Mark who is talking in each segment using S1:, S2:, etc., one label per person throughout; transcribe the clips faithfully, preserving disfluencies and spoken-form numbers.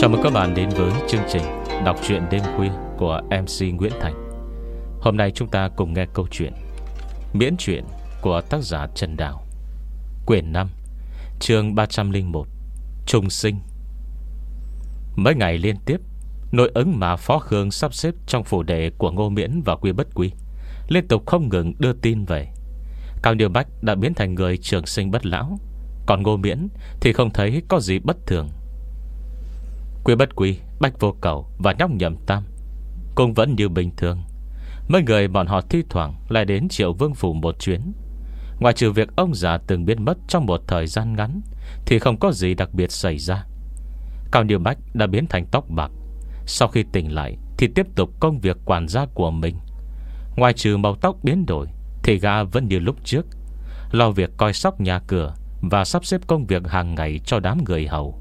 S1: Chào mừng các bạn đến với chương trình đọc truyện đêm khuya của em xê Nguyễn Thành. Hôm nay chúng ta cùng nghe câu chuyện miễn truyện của tác giả Trần Đào, quyển năm, chương ba trăm lẻ một, Trùng sinh. Mấy ngày liên tiếp, nội ứng mà Phó Khương sắp xếp trong phủ đệ của Ngô Miễn và Quy Bất Quy liên tục không ngừng đưa tin về. Cao Như Bách đã biến thành người trường sinh bất lão, còn Ngô Miễn thì không thấy có gì bất thường. Quy Bất Quy, Bách Vô Cầu và Nhóc Nhậm Tam cũng vẫn như bình thường. Mấy người bọn họ thi thoảng lại đến Triệu Vương Phủ một chuyến. Ngoài trừ việc ông già từng biến mất trong một thời gian ngắn thì không có gì đặc biệt xảy ra. Cao Như Bách đã biến thành tóc bạc. Sau khi tỉnh lại thì tiếp tục công việc quản gia của mình. Ngoài trừ màu tóc biến đổi thì gã vẫn như lúc trước, lo việc coi sóc nhà cửa và sắp xếp công việc hàng ngày cho đám người hầu.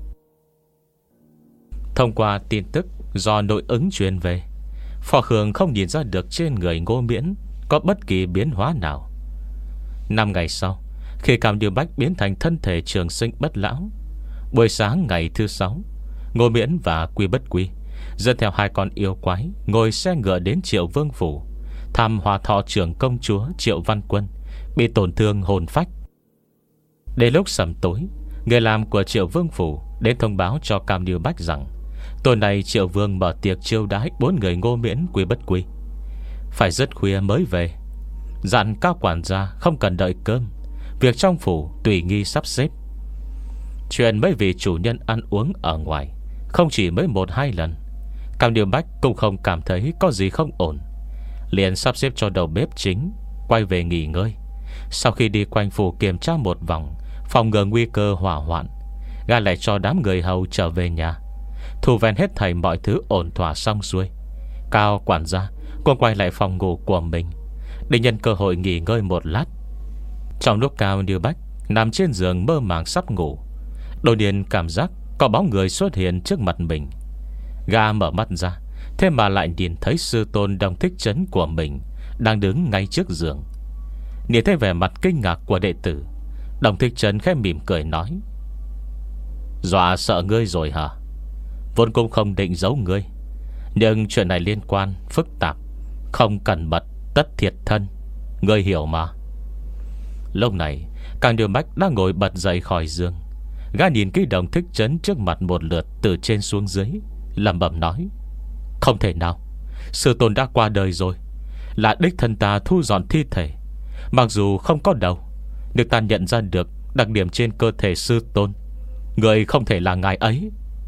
S1: Thông qua tin tức do nội ứng truyền về, Phó Khương không nhìn ra được trên người Ngô Miễn có bất kỳ biến hóa nào. Năm ngày sau, khi Cao Như Bách biến thành thân thể trường sinh bất lão, buổi sáng ngày thứ sáu, Ngô Miễn và Quy Bất Quy dẫn theo hai con yêu quái ngồi xe ngựa đến Triệu Vương Phủ thăm Hòa Thọ trưởng công chúa Triệu Văn Quân bị tổn thương hồn phách. Đến lúc sầm tối, người làm của Triệu Vương Phủ đến thông báo cho Cao Như Bách rằng tối nay Triệu Vương mở tiệc chiêu đãi bốn người Ngô Miễn, Quy Bất Quy, phải rất khuya mới về. Dặn các quản gia không cần đợi cơm, việc trong phủ tùy nghi sắp xếp. Chuyện mấy vị chủ nhân ăn uống ở ngoài không chỉ mới một hai lần, Cao Như Bách cũng không cảm thấy có gì không ổn, liền sắp xếp cho đầu bếp chính quay về nghỉ ngơi. Sau khi đi quanh phủ kiểm tra một vòng, phòng ngừa nguy cơ hỏa hoạn, gã lại cho đám người hầu trở về nhà, thu ven hết thảy mọi thứ ổn thỏa xong xuôi. Cao quản gia cũng quay lại phòng ngủ của mình để nhân cơ hội nghỉ ngơi một lát. Trong lúc Cao Như Bách nằm trên giường mơ màng sắp ngủ, đột nhiên cảm giác có bóng người xuất hiện trước mặt mình. Gã mở mắt ra, thế mà lại nhìn thấy sư tôn Đồng Thích Trấn của mình đang đứng ngay trước giường. Nhìn thấy vẻ mặt kinh ngạc của đệ tử, Đồng Thích Trấn khẽ mỉm cười nói: "Dọa sợ ngươi rồi hả? Vốn cũng không định giấu ngươi, nhưng chuyện này liên quan phức tạp, không cẩn mật tất thiệt thân, ngươi hiểu mà." Lúc này Cao Như Bách đang ngồi bật dậy khỏi giường. Gã nhìn cái Đồng Thích Trấn trước mặt một lượt từ trên xuống dưới, lẩm bẩm nói: "Không thể nào, sư tôn đã qua đời rồi, là đích thân ta thu dọn thi thể. Mặc dù không có đầu, nhưng ta nhận ra được đặc điểm trên cơ thể sư tôn. Người không thể là ngài ấy.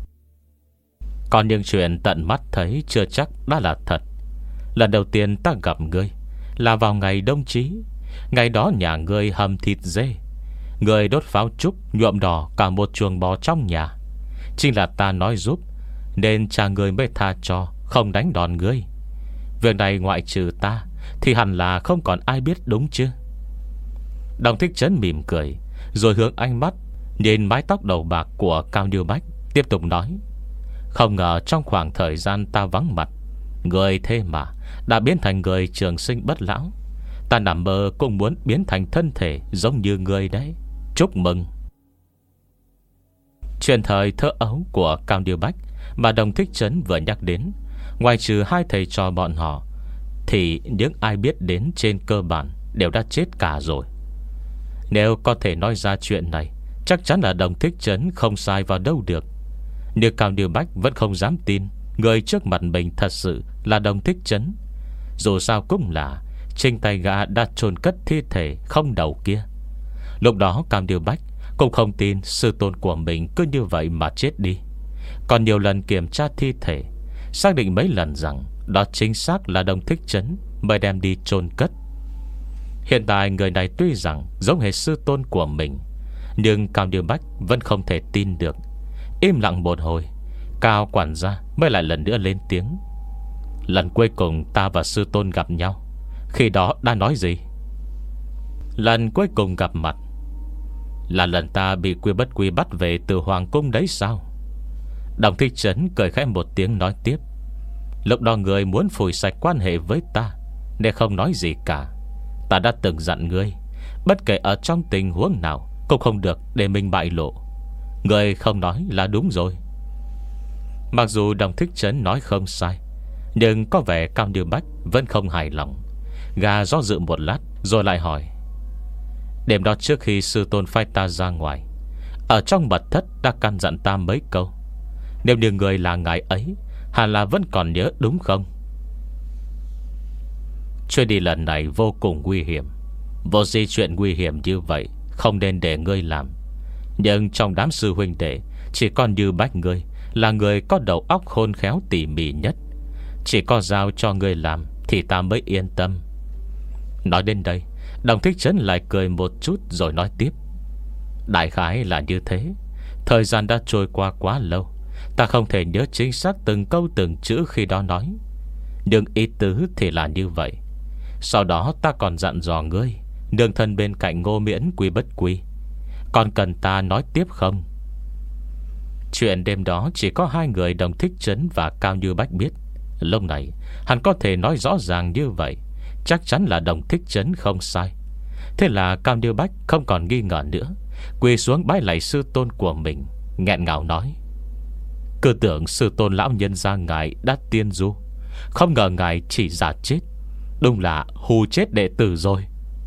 S1: Còn những chuyện tận mắt thấy chưa chắc đã là thật. Lần đầu tiên ta gặp ngươi là vào ngày đông chí. Ngày đó nhà ngươi hầm thịt dê, ngươi đốt pháo trúc nhuộm đỏ cả một chuồng bò trong nhà. Chính là ta nói giúp, nên cha ngươi mới tha cho, không đánh đòn ngươi. Việc này ngoại trừ ta thì hẳn là không còn ai biết, đúng chứ?" Đồng Thích Trấn mỉm cười, rồi hướng ánh mắt nhìn mái tóc đầu bạc của Cao Như Bách, tiếp tục nói: "Không ngờ trong khoảng thời gian ta vắng mặt, người thế mà đã biến thành người trường sinh bất lão. Ta nằm mơ cũng muốn biến thành thân thể giống như người đấy. Chúc mừng." Chuyện thời thơ ấu của Cao Như Bách mà Đồng Thích Trấn vừa nhắc đến, ngoài trừ hai thầy trò bọn họ, thì những ai biết đến trên cơ bản đều đã chết cả rồi. Nếu có thể nói ra chuyện này, chắc chắn là Đồng Thích Trấn không sai vào đâu được. Nhưng Cao Như Bách vẫn không dám tin người trước mặt mình thật sự là Đồng Thích Trấn. Dù sao cũng là trên tay gã đã chôn cất thi thể không đầu kia. Lúc đó Cao Như Bách cũng không tin sư tôn của mình cứ như vậy mà chết đi. Còn nhiều lần kiểm tra thi thể, xác định mấy lần rằng đó chính xác là Đồng Thích Trấn mới đem đi chôn cất. Hiện tại người này tuy rằng giống hệt sư tôn của mình, nhưng Cao Như Bách vẫn không thể tin được. Im lặng một hồi, Cao quản gia mới lại lần nữa lên tiếng: "Lần cuối cùng ta và sư tôn gặp nhau, khi đó đã nói gì?" "Lần cuối cùng gặp mặt là lần ta bị Quy Bất Quy bắt về từ hoàng cung đấy sao?" Đồng Thích Trấn cười khẽ một tiếng nói tiếp: "Lúc đó người muốn phủi sạch quan hệ với ta nên không nói gì cả. Ta đã từng dặn ngươi, bất kể ở trong tình huống nào cũng không được để mình bại lộ. Ngươi không nói là đúng rồi." Mặc dù Đồng Thích Trấn nói không sai, nhưng có vẻ Cao Như Bách vẫn không hài lòng. Gà do dự một lát rồi lại hỏi: Đêm đó trước khi sư tôn phái ta ra ngoài, ở trong mật thất đã căn dặn ta mấy câu. Nếu như người là ngài ấy, hẳn là vẫn còn nhớ đúng không? Chuyến đi lần này vô cùng nguy hiểm. Vô di chuyện nguy hiểm như vậy không nên để ngươi làm. Nhưng trong đám sư huynh đệ, chỉ còn Như Bách ngươi là người có đầu óc khôn khéo tỉ mỉ nhất. Chỉ có giao cho ngươi làm thì ta mới yên tâm. Nói đến đây, Đồng Thích Trấn lại cười một chút rồi nói tiếp: Đại khái là như thế. Thời gian đã trôi qua quá lâu, ta không thể nhớ chính xác từng câu từng chữ khi đó nói, nhưng ý tứ thì là như vậy. Sau đó ta còn dặn dò ngươi nương thân bên cạnh Ngô Miễn quy bất quy. Còn cần ta nói tiếp không? Chuyện đêm đó chỉ có hai người Đồng Thích Trấn và Cao Như Bách biết. Lúc này hắn có thể nói rõ ràng như vậy, chắc chắn là Đồng Thích Trấn không sai. Thế là Cao Như Bách không còn nghi ngờ nữa, quỳ xuống bái lạy sư tôn của mình, nghẹn ngào nói: Cứ tưởng sư tôn lão nhân gia ngài đã tiên du, không ngờ ngài chỉ giả chết. Đúng là hù chết đệ tử rồi.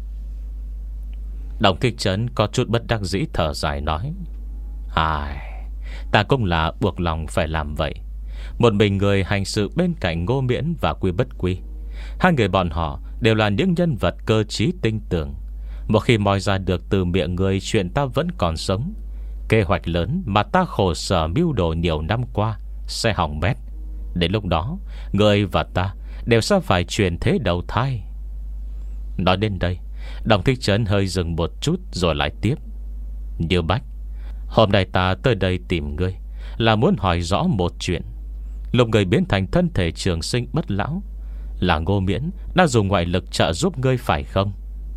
S1: Đồng Thích Trấn có chút bất đắc dĩ thở dài nói: Ai, ta cũng là buộc lòng phải làm vậy. Một mình người hành sự bên cạnh Ngô Miễn và Quy Bất Quy. Hai người bọn họ đều là những nhân vật cơ trí tinh tường. Một khi moi ra được từ miệng người chuyện ta vẫn còn sống, kế hoạch lớn mà ta khổ sở mưu đồ nhiều năm qua sẽ hỏng bét. Đến lúc đó, người và ta đều sẽ phải chuyển thế đầu thai. Nói đến đây, Đồng Thích Trấn hơi dừng một chút rồi lại tiếp: Như Bách, hôm nay ta tới đây tìm ngươi là muốn hỏi rõ một chuyện. Lúc người biến thành thân thể trường sinh bất lão, là Ngô Miễn đã dùng ngoại lực trợ giúp ngươi phải không?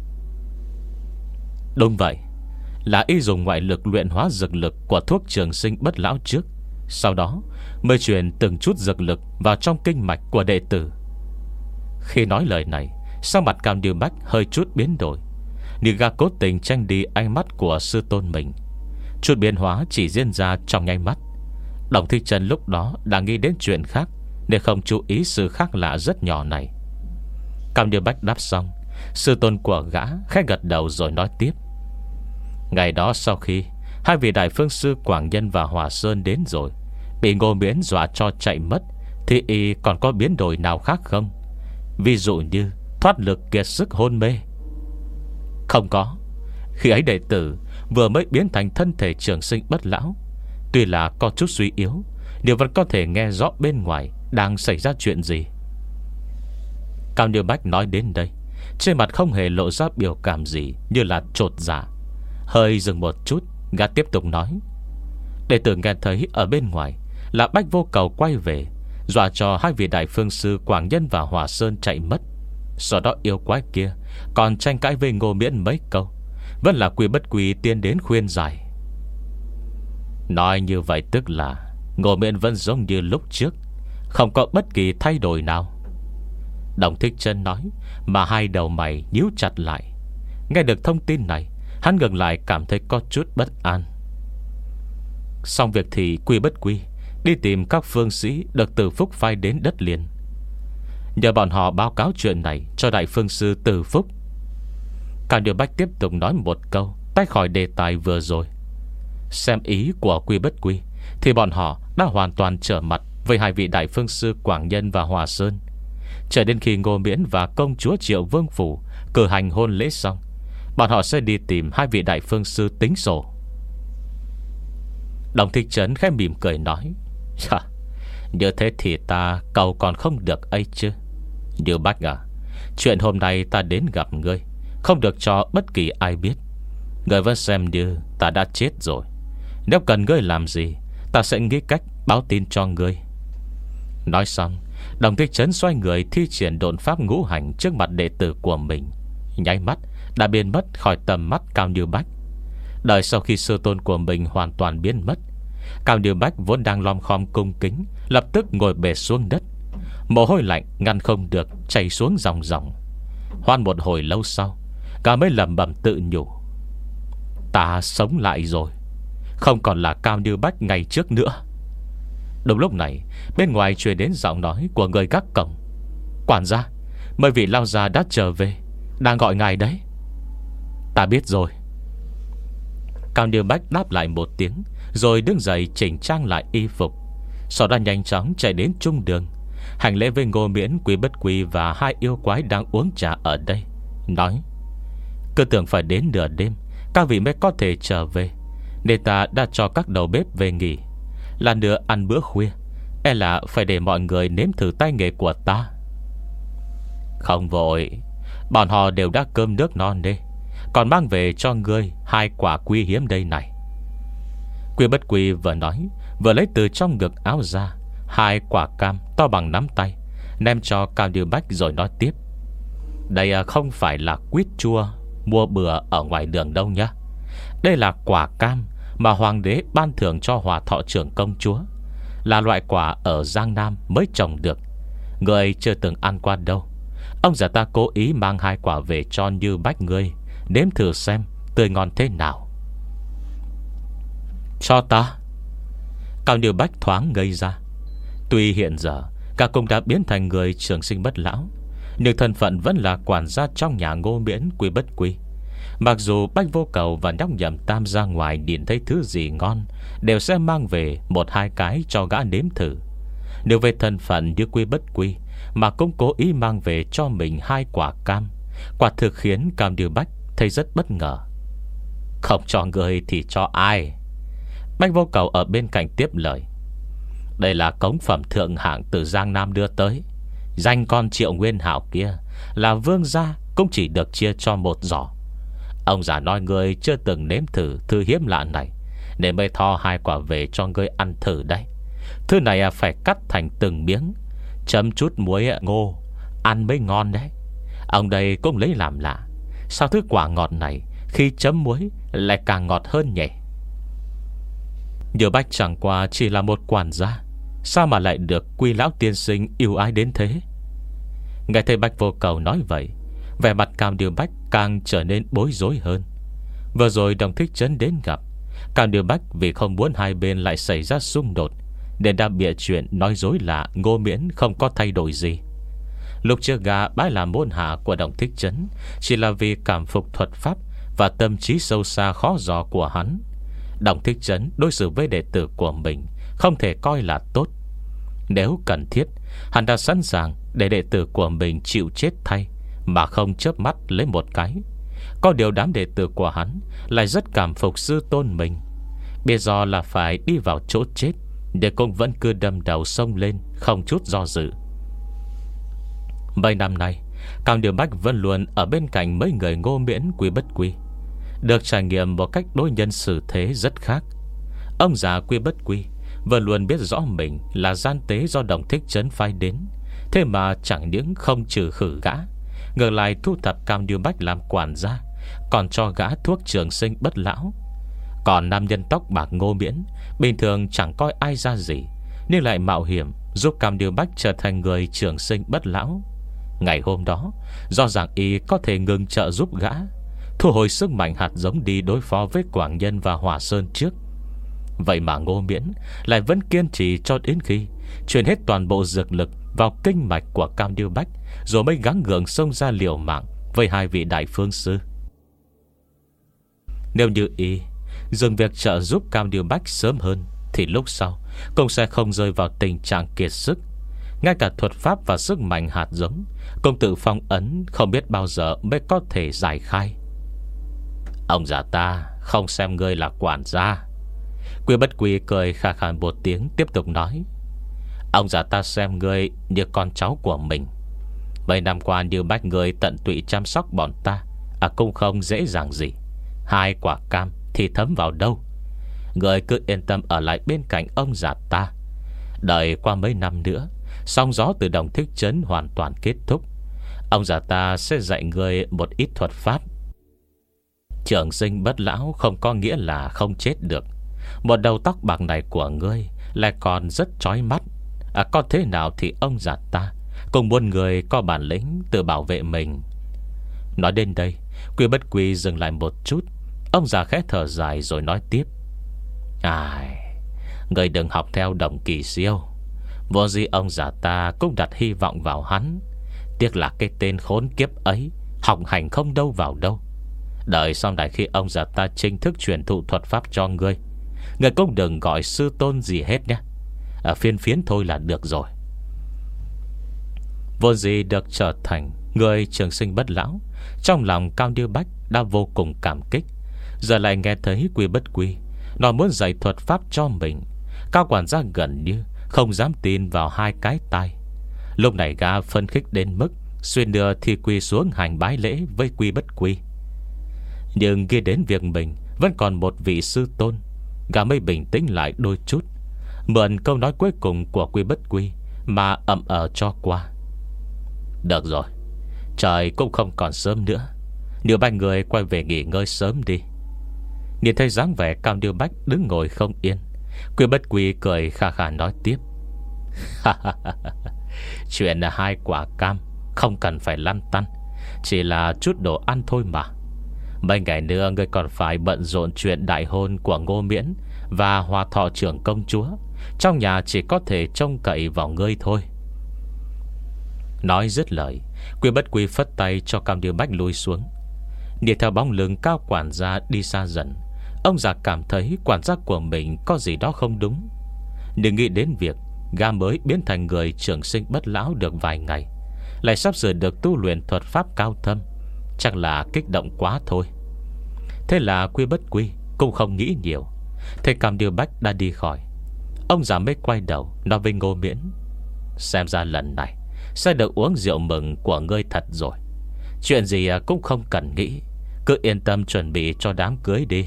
S1: Đúng vậy, là y dùng ngoại lực luyện hóa dược lực của thuốc trường sinh bất lão trước, sau đó mới truyền từng chút dược lực vào trong kinh mạch của đệ tử. Khi nói lời này, sắc mặt Cao Như Bách hơi chút biến đổi, nhưng gã cố tình tranh đi ánh mắt của sư tôn mình. Chút biến hóa chỉ diễn ra trong nháy mắt. Đồng Thích Trấn lúc đó đã nghĩ đến chuyện khác, nên không chú ý sự khác lạ rất nhỏ này. Cao Như Bách đáp xong, sư tôn của gã khẽ gật đầu rồi nói tiếp: Ngày đó sau khi hai vị đại phương sư Quảng Nhân và Hòa Sơn đến rồi, bị Ngô Miễn dọa cho chạy mất, thì y còn có biến đổi nào khác không? Ví dụ như thoát lực kiệt sức hôn mê. Không có. Khi ấy đệ tử vừa mới biến thành thân thể trường sinh bất lão, tuy là có chút suy yếu, nhưng vẫn có thể nghe rõ bên ngoài đang xảy ra chuyện gì. Cao Như Bách nói đến đây, trên mặt không hề lộ ra biểu cảm gì, như là chột dạ. Hơi dừng một chút, gã tiếp tục nói: Đệ tử nghe thấy ở bên ngoài là Bách Vô Cầu quay về, dọa cho hai vị đại phương sư Quảng Nhân và Hòa Sơn chạy mất. Sau đó yêu quái kia còn tranh cãi với Ngô Miễn mấy câu, vẫn là Quy Bất Quy tiến đến khuyên giải. Nói như vậy tức là Ngô Miễn vẫn giống như lúc trước, không có bất kỳ thay đổi nào. Đồng Thích Trấn nói, mà hai đầu mày nhíu chặt lại. Nghe được thông tin này, hắn ngừng lại cảm thấy có chút bất an. Xong việc thì Quy Bất Quy đi tìm các phương sĩ được Từ Phúc phái đến đất liền, nhờ bọn họ báo cáo chuyện này cho đại phương sư Từ Phúc. Cao Như Bách tiếp tục nói một câu, tách khỏi đề tài vừa rồi. Xem ý của Quy Bất Quy thì bọn họ đã hoàn toàn trở mặt với hai vị đại phương sư Quảng Nhân và Hòa Sơn. Chờ đến khi Ngô Miễn và công chúa Triệu Vương Phủ cử hành hôn lễ xong, bọn họ sẽ đi tìm hai vị đại phương sư tính sổ. Đồng Thích Trấn khẽ mỉm cười nói: Như thế thì ta cầu còn không được ấy chứ. Như Bách à, chuyện hôm nay ta đến gặp ngươi không được cho bất kỳ ai biết. Ngươi vẫn xem như ta đã chết rồi. Nếu cần ngươi làm gì, ta sẽ nghĩ cách báo tin cho ngươi. Nói xong, Đồng Thích Trấn xoay người thi triển độn pháp ngũ hành trước mặt đệ tử của mình, nháy mắt đã biến mất khỏi tầm mắt Cao Như Bách. Đợi sau khi sư tôn của mình hoàn toàn biến mất, Cao Như Bách vốn đang lom khom cung kính lập tức ngồi bệt xuống đất, mồ hôi lạnh ngăn không được chảy xuống dòng dòng. Hoan một hồi lâu sau, cả mới lẩm bẩm tự nhủ: Ta sống lại rồi, không còn là Cao Như Bách ngày trước nữa. Đúng lúc này, bên ngoài truyền đến giọng nói của người gác cổng: "Quản gia, mấy vị lao già đã trở về, đang gọi ngài đấy." "Ta biết rồi." Cao Như Bách đáp lại một tiếng, rồi đứng dậy chỉnh trang lại y phục. Sau đó nhanh chóng chạy đến trung đường, hành lễ với Ngô Miễn, Quý Bất Quy và hai yêu quái đang uống trà ở đây, nói: "Cứ tưởng phải đến nửa đêm các vị mới có thể trở về, nên ta đã cho các đầu bếp về nghỉ. Là nữa ăn bữa khuya, e là phải để mọi người nếm thử tay nghề của ta." "Không vội, bọn họ đều đã cơm nước non nê, còn mang về cho ngươi hai quả quý hiếm đây này." Quý Bất Quy vừa nói, vừa lấy từ trong ngực áo ra hai quả cam to bằng nắm tay, ném cho Cao Như Bách rồi nói tiếp: "Đây không phải là quýt chua mua bừa ở ngoài đường đâu nhá. Đây là quả cam mà hoàng đế ban thưởng cho Hòa Thọ trưởng công chúa, là loại quả ở Giang Nam mới trồng được, người chưa từng ăn qua đâu. Ông già ta cố ý mang hai quả về cho Như Bách ngươi nếm thử xem tươi ngon thế nào." "Cho ta?" Cao Như Bách thoáng ngây ra. Tuy hiện giờ cả cung đã biến thành người trường sinh bất lão, nhưng thân phận vẫn là quản gia trong nhà Ngô Miễn, Quý Bất Quy. Mặc dù Bách Vô Cầu và Nhóc Nhậm Tam ra ngoài nhìn thấy thứ gì ngon, đều sẽ mang về một hai cái cho gã nếm thử. Nếu về thân phận như Quý Bất Quy mà cũng cố ý mang về cho mình hai quả cam, quả thực khiến Cao Như Bách thấy rất bất ngờ. "Không cho người thì cho ai?" Bách Vô Cầu ở bên cạnh tiếp lời: "Đây là cống phẩm thượng hạng từ Giang Nam đưa tới. Danh con Triệu Nguyên Hạo kia là vương gia cũng chỉ được chia cho một giỏ. Ông già nói ngươi chưa từng nếm thử thứ hiếm lạ này, nên mới tho hai quả về cho ngươi ăn thử đấy. Thứ này phải cắt thành từng miếng, chấm chút muối ngô, ăn mới ngon đấy. Ông đây cũng lấy làm lạ, sao thứ quả ngọt này khi chấm muối lại càng ngọt hơn nhỉ?" Như Bách chẳng qua chỉ là một quản gia, sao mà lại được Quy lão tiên sinh yêu ái đến thế? Nghe thấy Bách Vô Cầu nói vậy, vẻ mặt Cao Như Bách càng trở nên bối rối hơn. Vừa rồi Đồng Thích Trấn đến gặp, Cao Như Bách vì không muốn hai bên lại xảy ra xung đột, nên đã bịa chuyện nói dối là Ngô Miễn không có thay đổi gì. Lúc trước gã bái làm môn hạ của Đồng Thích Trấn chỉ là vì cảm phục thuật pháp và tâm trí sâu xa khó dò của hắn. Đồng Thích Trấn đối xử với đệ tử của mình không thể coi là tốt. Nếu cần thiết, hắn đã sẵn sàng để đệ tử của mình chịu chết thay mà không chớp mắt lấy một cái. Có điều đám đệ tử của hắn lại rất cảm phục sư tôn mình. Biết do là phải đi vào chỗ chết, để cũng vẫn cứ đâm đầu sông lên, không chút do dự. Mấy năm nay, Cao Như Bách vẫn luôn ở bên cạnh mấy người Ngô Miễn, Quý Bất Quy, được trải nghiệm một cách đối nhân xử thế rất khác. Ông già Quý Bất Quy vẫn luôn biết rõ mình là gian tế do Đồng Thích Trấn phái đến, thế mà chẳng những không trừ khử gã, ngược lại thu thập Cao Như Bách làm quản gia, còn cho gã thuốc trường sinh bất lão. Còn nam nhân tóc bạc Ngô Miễn bình thường chẳng coi ai ra gì, nhưng lại mạo hiểm giúp Cao Như Bách trở thành người trường sinh bất lão. Ngày hôm đó, do rằng y có thể ngừng trợ giúp gã, thu hồi sức mạnh hạt giống đi đối phó với Quảng Nhân và Hòa Sơn trước. Vậy mà Ngô Miễn lại vẫn kiên trì cho đến khi chuyển hết toàn bộ dược lực vào kinh mạch của Cao Như Bách, rồi mới gắng gượng xông ra liều mạng với hai vị đại phương sư. Nếu như y dừng việc trợ giúp Cao Như Bách sớm hơn, thì lúc sau cũng sẽ không rơi vào tình trạng kiệt sức. Ngay cả thuật pháp và sức mạnh hạt giống cũng tự phong ấn, không biết bao giờ mới có thể giải khai. Ông già ta không xem ngươi là quản gia. Quý Bất Quy cười khà khà một tiếng, tiếp tục nói: Ông già ta xem ngươi như con cháu của mình. Mấy năm qua Như Bách ngươi tận tụy chăm sóc bọn ta, à cũng không dễ dàng gì. Hai quả cam thì thấm vào đâu. Ngươi cứ yên tâm ở lại bên cạnh ông già ta. Đợi qua mấy năm nữa, sóng gió từ Đồng Thích Trấn hoàn toàn kết thúc, ông già ta sẽ dạy ngươi một ít thuật pháp. Trường sinh bất lão không có nghĩa là không chết được. Một đầu tóc bạc này của ngươi lại còn rất chói mắt, à, có thế nào thì ông già ta cũng muốn người có bản lĩnh tự bảo vệ mình. Nói đến đây, Quý Bất Quy dừng lại một chút. Ông già khẽ thở dài rồi nói tiếp: Ai, Người đừng học theo Đồng Kỳ Siêu. Vô gì ông già ta cũng đặt hy vọng vào hắn. Tiếc là cái tên khốn kiếp ấy học hành không đâu vào đâu. Đợi sau này khi ông già ta chính thức truyền thụ thuật pháp cho ngươi, ngươi cũng đừng gọi sư tôn gì hết nhé. À, phiên phiến thôi là được rồi. Vô gì được trở thành người trường sinh bất lão, trong lòng Cao Như Bách đã vô cùng cảm kích. Giờ lại nghe thấy Quy Bất Quy nó muốn dạy thuật pháp cho mình. Cao quản gia gần như không dám tin vào hai cái tai. Lúc này gã phân khích đến mức xuyên đưa Thi Quy xuống hành bái lễ với Quy Bất Quy. Nhưng khi đến việc mình vẫn còn một vị sư tôn, gã mới bình tĩnh lại đôi chút, mượn câu nói cuối cùng của Quy Bất Quy mà ậm ờ cho qua. Được rồi, trời cũng không còn sớm nữa, nếu ba người quay về nghỉ ngơi sớm đi. Nhìn thấy dáng vẻ Cao Như Bách đứng ngồi không yên, Quy Bất Quy cười khà khà nói tiếp. Chuyện là hai quả cam không cần phải lăn tăn, chỉ là chút đồ ăn thôi mà. Mấy ngày nữa ngươi còn phải bận rộn chuyện đại hôn của Ngô Miễn và Hòa Thọ trưởng công chúa. Trong nhà chỉ có thể trông cậy vào ngươi thôi. Nói dứt lời, Quy Bất Quy phất tay cho Cao Như Bách lùi xuống. Đi theo bóng lưng Cao quản gia đi xa dần, ông già cảm thấy quản gia của mình có gì đó không đúng. Đừng nghĩ đến việc gã mới biến thành người trường sinh bất lão được vài ngày, lại sắp sửa được tu luyện thuật pháp cao thâm, chắc là kích động quá thôi. Thế là Quy Bất Quy cũng không nghĩ nhiều. Thấy Cao Như Bách đã đi khỏi, ông già mới quay đầu nói với Ngô Miễn. Xem ra lần này sẽ được uống rượu mừng của ngươi thật rồi. Chuyện gì cũng không cần nghĩ, cứ yên tâm chuẩn bị cho đám cưới đi.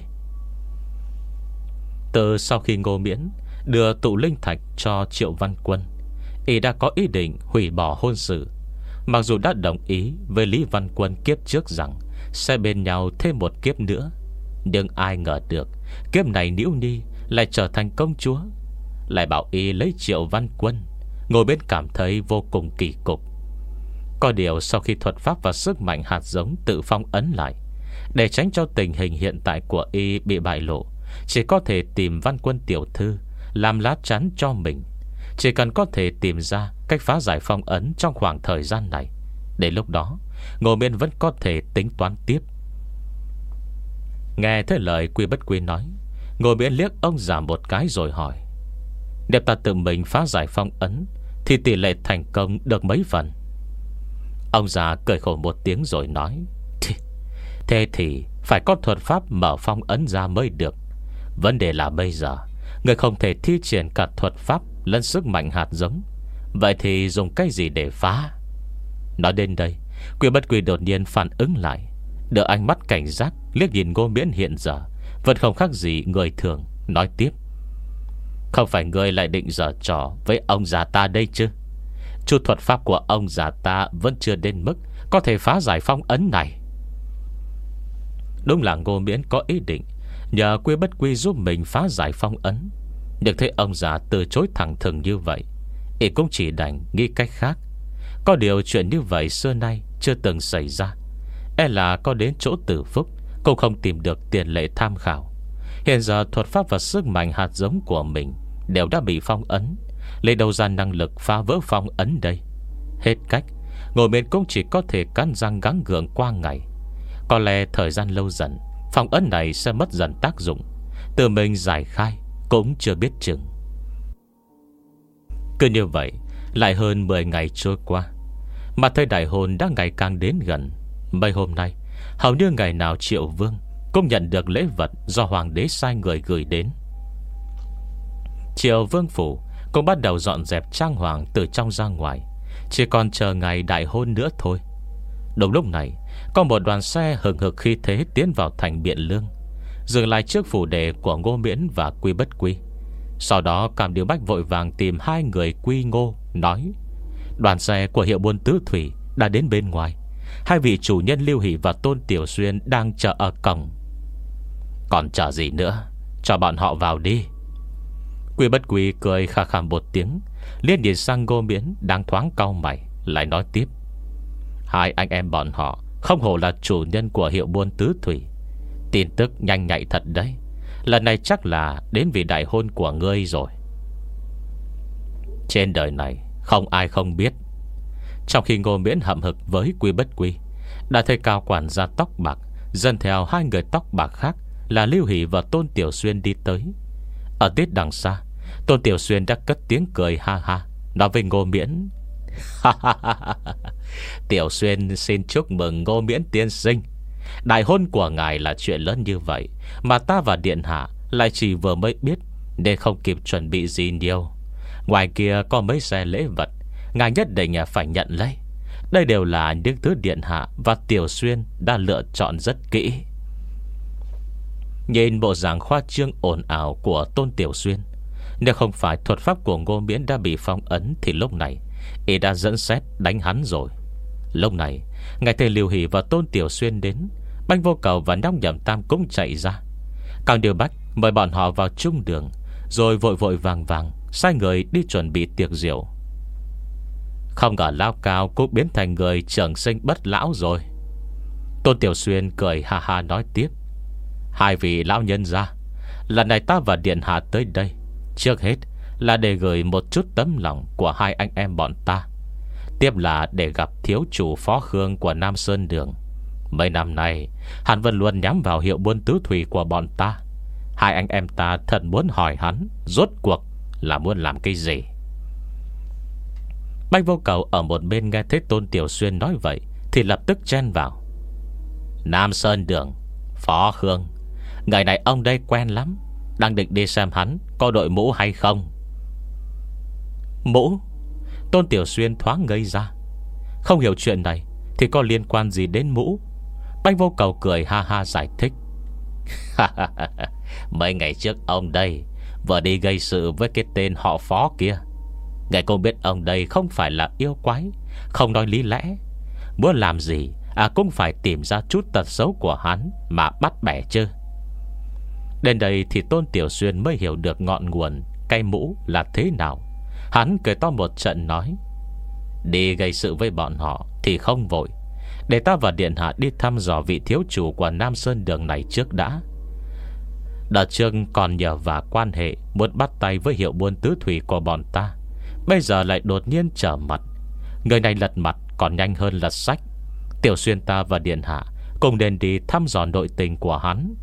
S1: Từ sau khi Ngô Miễn đưa tụ linh thạch cho Triệu Văn Quân, y đã có ý định hủy bỏ hôn sự. Mặc dù đã đồng ý với Lý Văn Quân kiếp trước rằng sẽ bên nhau thêm một kiếp nữa, nhưng ai ngờ được kiếp này Niễu Ni lại trở thành công chúa, lại bảo y lấy Triệu Văn Quân. Ngồi bên cảm thấy vô cùng kỳ cục. Có điều sau khi thuật pháp và sức mạnh hạt giống tự phong ấn lại, để tránh cho tình hình hiện tại của y bị bại lộ, chỉ có thể tìm Văn Quân tiểu thư làm lá chắn cho mình. Chỉ cần có thể tìm ra cách phá giải phong ấn trong khoảng thời gian này, đến lúc đó Ngô Miễn vẫn có thể tính toán tiếp. Nghe thấy lời Quy Bất Quy nói, Ngô Miễn liếc ông già một cái rồi hỏi. Nếu ta tự mình phá giải phong ấn thì tỷ lệ thành công được mấy phần? Ông già cười khổ một tiếng rồi nói. Thế thì phải có thuật pháp mở phong ấn ra mới được. Vấn đề là bây giờ người không thể thi triển cả thuật pháp lẫn sức mạnh hạt giống, vậy thì dùng cái gì để phá? Nói đến đây, Quy Bất Quy đột nhiên phản ứng lại, đưa ánh mắt cảnh giác liếc nhìn Ngô Miễn hiện giờ vẫn không khác gì người thường, nói tiếp. Không phải ngươi lại định giở trò với ông già ta đây chứ? Chút thuật pháp của ông già ta vẫn chưa đến mức có thể phá giải phong ấn này. Đúng là Ngô Miễn có ý định nhờ Quy Bất Quy giúp mình phá giải phong ấn, được thấy ông già từ chối thẳng thừng như vậy, y cũng chỉ đành nghĩ cách khác. Có điều chuyện như vậy xưa nay chưa từng xảy ra, e là có đến chỗ Tử Phúc cũng không tìm được tiền lệ tham khảo. Hiện giờ thuật pháp và sức mạnh hạt giống của mình đều đã bị phong ấn, lấy đâu ra năng lực phá vỡ phong ấn đây? Hết cách, Ngô Miễn cũng chỉ có thể cắn răng gắng gượng qua ngày. Có lẽ thời gian lâu dần, phong ấn này sẽ mất dần tác dụng, tự mình giải khai cũng chưa biết chừng. Cứ như vậy, lại hơn mười ngày trôi qua, mà thời đại hôn đã ngày càng đến gần. Mấy hôm nay, hầu như ngày nào Triệu Vương cũng nhận được lễ vật do hoàng đế sai người gửi đến. Triệu Vương phủ cũng bắt đầu dọn dẹp trang hoàng từ trong ra ngoài, chỉ còn chờ ngày đại hôn nữa thôi. Đúng lúc này, có một đoàn xe hừng hực khí thế tiến vào thành Biện Lương, dừng lại trước phủ đệ của Ngô Miễn và Quy Bất Quy. Sau đó Cảm Điều Bách vội vàng tìm hai người Quy Ngô, nói: đoàn xe của hiệu buôn Tứ Thủy đã đến bên ngoài. Hai vị chủ nhân Lưu Hỷ và Tôn Tiểu Xuyên đang chờ ở cổng. Còn chờ gì nữa, cho bọn họ vào đi. Quy Bất Quy cười khà khà một tiếng, liên nhìn sang Ngô Miễn đang thoáng cau mày, lại nói tiếp: hai anh em bọn họ không hổ là chủ nhân của hiệu buôn Tứ Thủy. Tin tức nhanh nhạy thật đấy. Lần này chắc là đến vì đại hôn của ngươi rồi. Trên đời này không ai không biết. Trong khi Ngô Miễn hậm hực với Quy Bất Quy, đã thấy cao quản gia tóc bạc dần theo hai người tóc bạc khác là Lưu Hỷ và Tôn Tiểu Xuyên đi tới. Ở tiết đằng xa, Tôn Tiểu Xuyên đã cất tiếng cười ha ha, nói với Ngô Miễn: Tiểu Xuyên xin chúc mừng Ngô Miễn tiên sinh. Đại hôn của ngài là chuyện lớn như vậy mà ta và điện hạ lại chỉ vừa mới biết, nên không kịp chuẩn bị gì nhiều. Ngoài kia có mấy xe lễ vật, ngài nhất định phải nhận lấy. Đây đều là những thứ điện hạ và Tiểu Xuyên đã lựa chọn rất kỹ. Nhìn bộ dạng khoa trương ồn ào của Tôn Tiểu Xuyên, nếu không phải thuật pháp của Ngô Miễn đã bị phong ấn, thì lúc này y đã dẫn xét đánh hắn rồi. Lúc này ngài thấy Lưu Hỷ và Tôn Tiểu Xuyên đến, Banh Vô Cầu và Nhóc Nhậm Tam cũng chạy ra. Cao Điều Bách mời bọn họ vào trung đường, rồi vội vội vàng vàng sai người đi chuẩn bị tiệc rượu. Không ngờ Lao Cao cũng biến thành người trường sinh bất lão rồi. Tôn Tiểu Xuyên cười ha ha nói tiếp: Hai vị lão nhân gia, lần này ta và điện hạ tới đây, trước hết là để gửi một chút tấm lòng của hai anh em bọn ta. Tiếp là để gặp thiếu chủ Phó Khương của Nam Sơn Đường. Mấy năm nay hắn vẫn luôn nhắm vào hiệu buôn tứ thủy của bọn ta. Hai anh em ta thật muốn hỏi hắn rốt cuộc là muốn làm cái gì. Bách Vô Cầu ở một bên nghe thấy Tôn Tiểu Xuyên nói vậy thì lập tức chen vào: Nam Sơn Đường, Phó Khương, ngày này ông đây quen lắm, đang định đi xem hắn có đội mũ hay không. Mũ? Tôn Tiểu Xuyên thoáng ngây ra. Không hiểu chuyện này thì có liên quan gì đến mũ. Bách Vô Cầu cười ha ha giải thích: Mấy ngày trước ông đây vừa đi gây sự với cái tên họ Phó kia. Ngài cũng biết ông đây không phải là yêu quái, không nói lý lẽ. Muốn làm gì à cũng phải tìm ra chút tật xấu của hắn mà bắt bẻ chứ. Đến đây thì Tôn Tiểu Xuyên mới hiểu được ngọn nguồn cây mũ là thế nào. Hắn cười to một trận nói: Đi gây sự với bọn họ thì không vội, để ta và điện hạ đi thăm dò vị thiếu chủ của Nam Sơn Đường này trước đã. Đợt trước còn nhờ và quan hệ muốn bắt tay với hiệu buôn tứ thủy của bọn ta, bây giờ lại đột nhiên trở mặt. Người này lật mặt còn nhanh hơn lật sách. Tiểu Xuyên ta và điện hạ cùng nên đi thăm dò nội tình của hắn.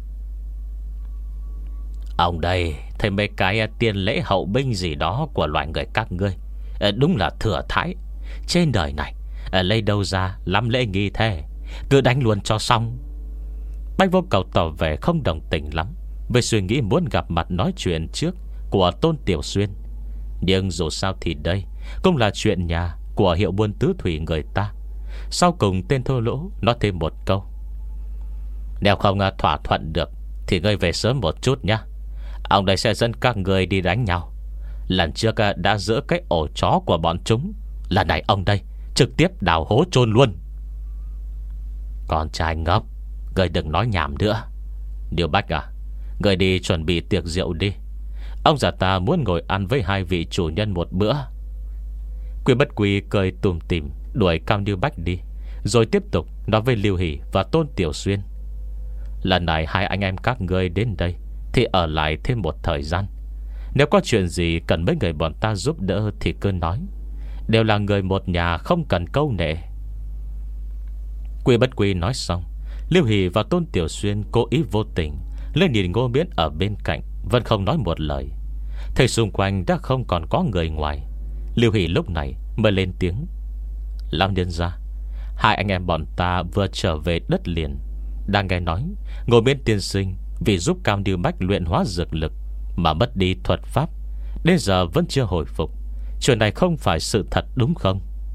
S1: Ông đây thấy mấy cái tiên lễ hậu binh gì đó của loài người các ngươi, đúng là thừa thãi. Trên đời này lấy đâu ra lắm lễ nghi thế, cứ đánh luôn cho xong. Bách Vô Cầu tỏ vẻ không đồng tình lắm với suy nghĩ muốn gặp mặt nói chuyện trước của Tôn Tiểu Xuyên. Nhưng dù sao thì đây cũng là chuyện nhà của hiệu buôn tứ thủy người ta. Sau cùng tên thô lỗ nói thêm một câu: Nếu không thỏa thuận được thì ngươi về sớm một chút nhé. Ông đây sẽ dẫn các người đi đánh nhau. Lần trước đã giữ cái ổ chó của bọn chúng, lần này ông đây trực tiếp đào hố chôn luôn. Con trai ngốc, ngươi đừng nói nhảm nữa. Điều Bách à, ngươi đi chuẩn bị tiệc rượu đi. Ông già ta muốn ngồi ăn với hai vị chủ nhân một bữa. Quy Bất Quy cười tùm tìm đuổi Cao Như Bách đi, rồi tiếp tục nói với Lưu Hỷ và Tôn Tiểu Xuyên: Lần này hai anh em các ngươi đến đây thì ở lại thêm một thời gian. Nếu có chuyện gì cần mấy người bọn ta giúp đỡ thì cứ nói. Đều là người một nhà, không cần câu nệ. Quy Bất Quy nói xong, Lưu Hỷ và Tôn Tiểu Xuyên cố ý vô tình lên nhìn Ngô Miễn ở bên cạnh, vẫn không nói một lời. Thấy xung quanh đã không còn có người ngoài, Lưu Hỷ lúc này mới lên tiếng: Lão nhân gia, hai anh em bọn ta vừa trở về đất liền, đang nghe nói Ngô Miễn tiên sinh vì giúp Cao Như Bách luyện hóa dược lực mà mất đi thuật pháp, đến giờ vẫn chưa hồi phục. Chuyện này không phải sự thật đúng không?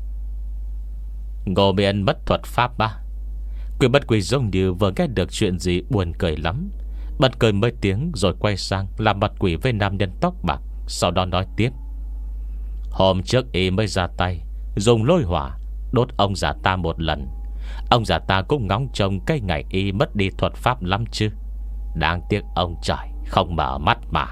S1: Ngô Miễn mất thuật pháp ba? Quy Bất Quy giống như vừa nghe được chuyện gì buồn cười lắm, bật cười mấy tiếng rồi quay sang làm mặt quỷ với nam nhân tóc bạc. Sau đó nói tiếp: Hôm trước y mới ra tay dùng lôi hỏa đốt ông già ta một lần. Ông già ta cũng ngóng trông cái ngày y mất đi thuật pháp lắm chứ. Đáng tiếc ông trời không mở mắt mà.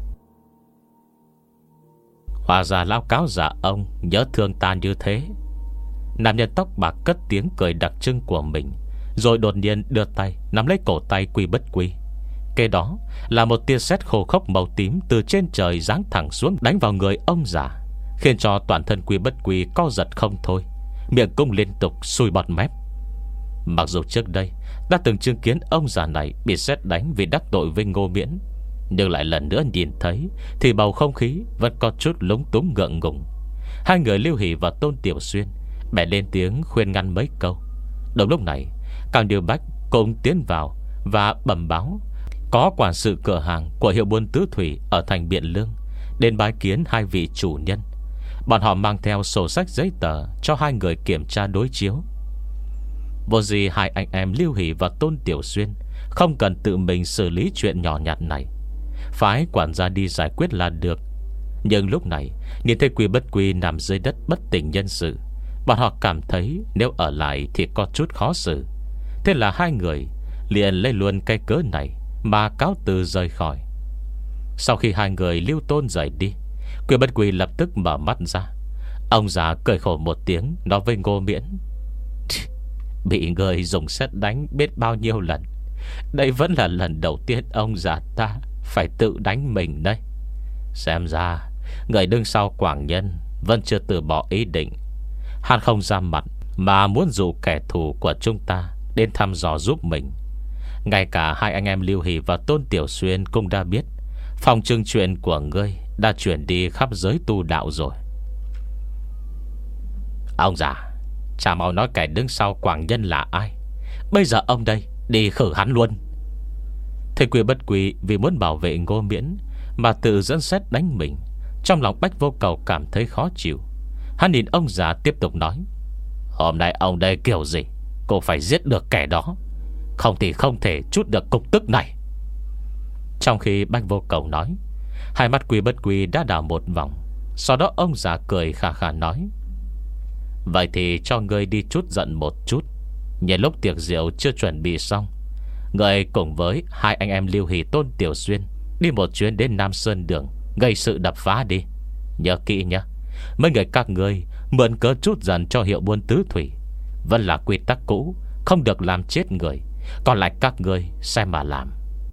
S1: Hóa ra lão cáo già ông nhớ thương ta như thế. Nam nhân tóc bạc cất tiếng cười đặc trưng của mình, rồi đột nhiên đưa tay nắm lấy cổ tay Quy Bất Quy. Kế đó là một tia sét khô khốc màu tím từ trên trời giáng thẳng xuống, đánh vào người ông già. khiến cho toàn thân Quy Bất Quy co giật không thôi, miệng cũng liên tục sùi bọt mép. Mặc dù trước đây đã từng chứng kiến ông già này bị sét đánh vì đắc tội với Ngô Miễn, nhưng lại lần nữa nhìn thấy thì bầu không khí vẫn có chút lúng túng ngượng ngùng. Hai người Lưu Hỷ và Tôn Tiểu Xuyên bèn lên tiếng khuyên ngăn mấy câu. Đúng lúc này, Càng Điều Bách cũng tiến vào và bẩm báo có quản sự cửa hàng của hiệu buôn Tứ Thủy ở thành Biện Lương đến bái kiến hai vị chủ nhân. Bọn họ mang theo sổ sách giấy tờ cho hai người kiểm tra đối chiếu. Vô gì hai anh em Lưu Hỷ và Tôn Tiểu Xuyên không cần tự mình xử lý chuyện nhỏ nhặt này, phái quản gia đi giải quyết là được. Nhưng lúc này nhìn thấy Quy Bất Quy nằm dưới đất bất tỉnh nhân sự, bọn họ cảm thấy nếu ở lại thì có chút khó xử. Thế là hai người liền lấy luôn cái cớ này mà cáo từ rời khỏi. Sau khi hai người Lưu Tôn rời đi, Quy Bất Quy lập tức mở mắt ra. Ông già cười khổ một tiếng, nói với Ngô Miễn: bị người dùng sét đánh biết bao nhiêu lần, đây vẫn là lần đầu tiên ông già ta phải tự đánh mình đây. Xem ra người đứng sau Quảng Nhân vẫn chưa từ bỏ ý định. Hắn không ra mặt mà muốn dụ kẻ thù của chúng ta đến thăm dò giúp mình. Ngay cả hai anh em Lưu Hỷ và Tôn Tiểu Xuyên cũng đã biết phòng trưng chuyện của ngươi đã chuyển đi khắp giới tu đạo rồi. Ông già, chả mau nói kẻ đứng sau Quảng Nhân là ai. Bây giờ ông đây đi khử hắn luôn. Thầy Quy Bất Quy vì muốn bảo vệ Ngô Miễn mà tự dẫn sét đánh mình, trong lòng Bách Vô Cầu cảm thấy khó chịu. Hắn nhìn ông già tiếp tục nói: hôm nay ông đây kiểu gì cô phải giết được kẻ đó, không thì không thể trút được cục tức này. Trong khi Bách Vô Cầu nói, hai mắt Quy Bất Quy đã đảo một vòng. Sau đó ông già cười khà khà nói: vậy thì cho ngươi đi chút giận một chút. Nhân lúc tiệc rượu chưa chuẩn bị xong, ngươi cùng với hai anh em Lưu Hỷ Tôn Tiểu Xuyên đi một chuyến đến Nam Sơn Đường gây sự đập phá đi. Nhớ kỹ nhé, mấy người các ngươi mượn cớ chút giận cho hiệu buôn Tứ Thủy vẫn là quy tắc cũ, không được làm chết người. Còn lại các ngươi xem mà làm.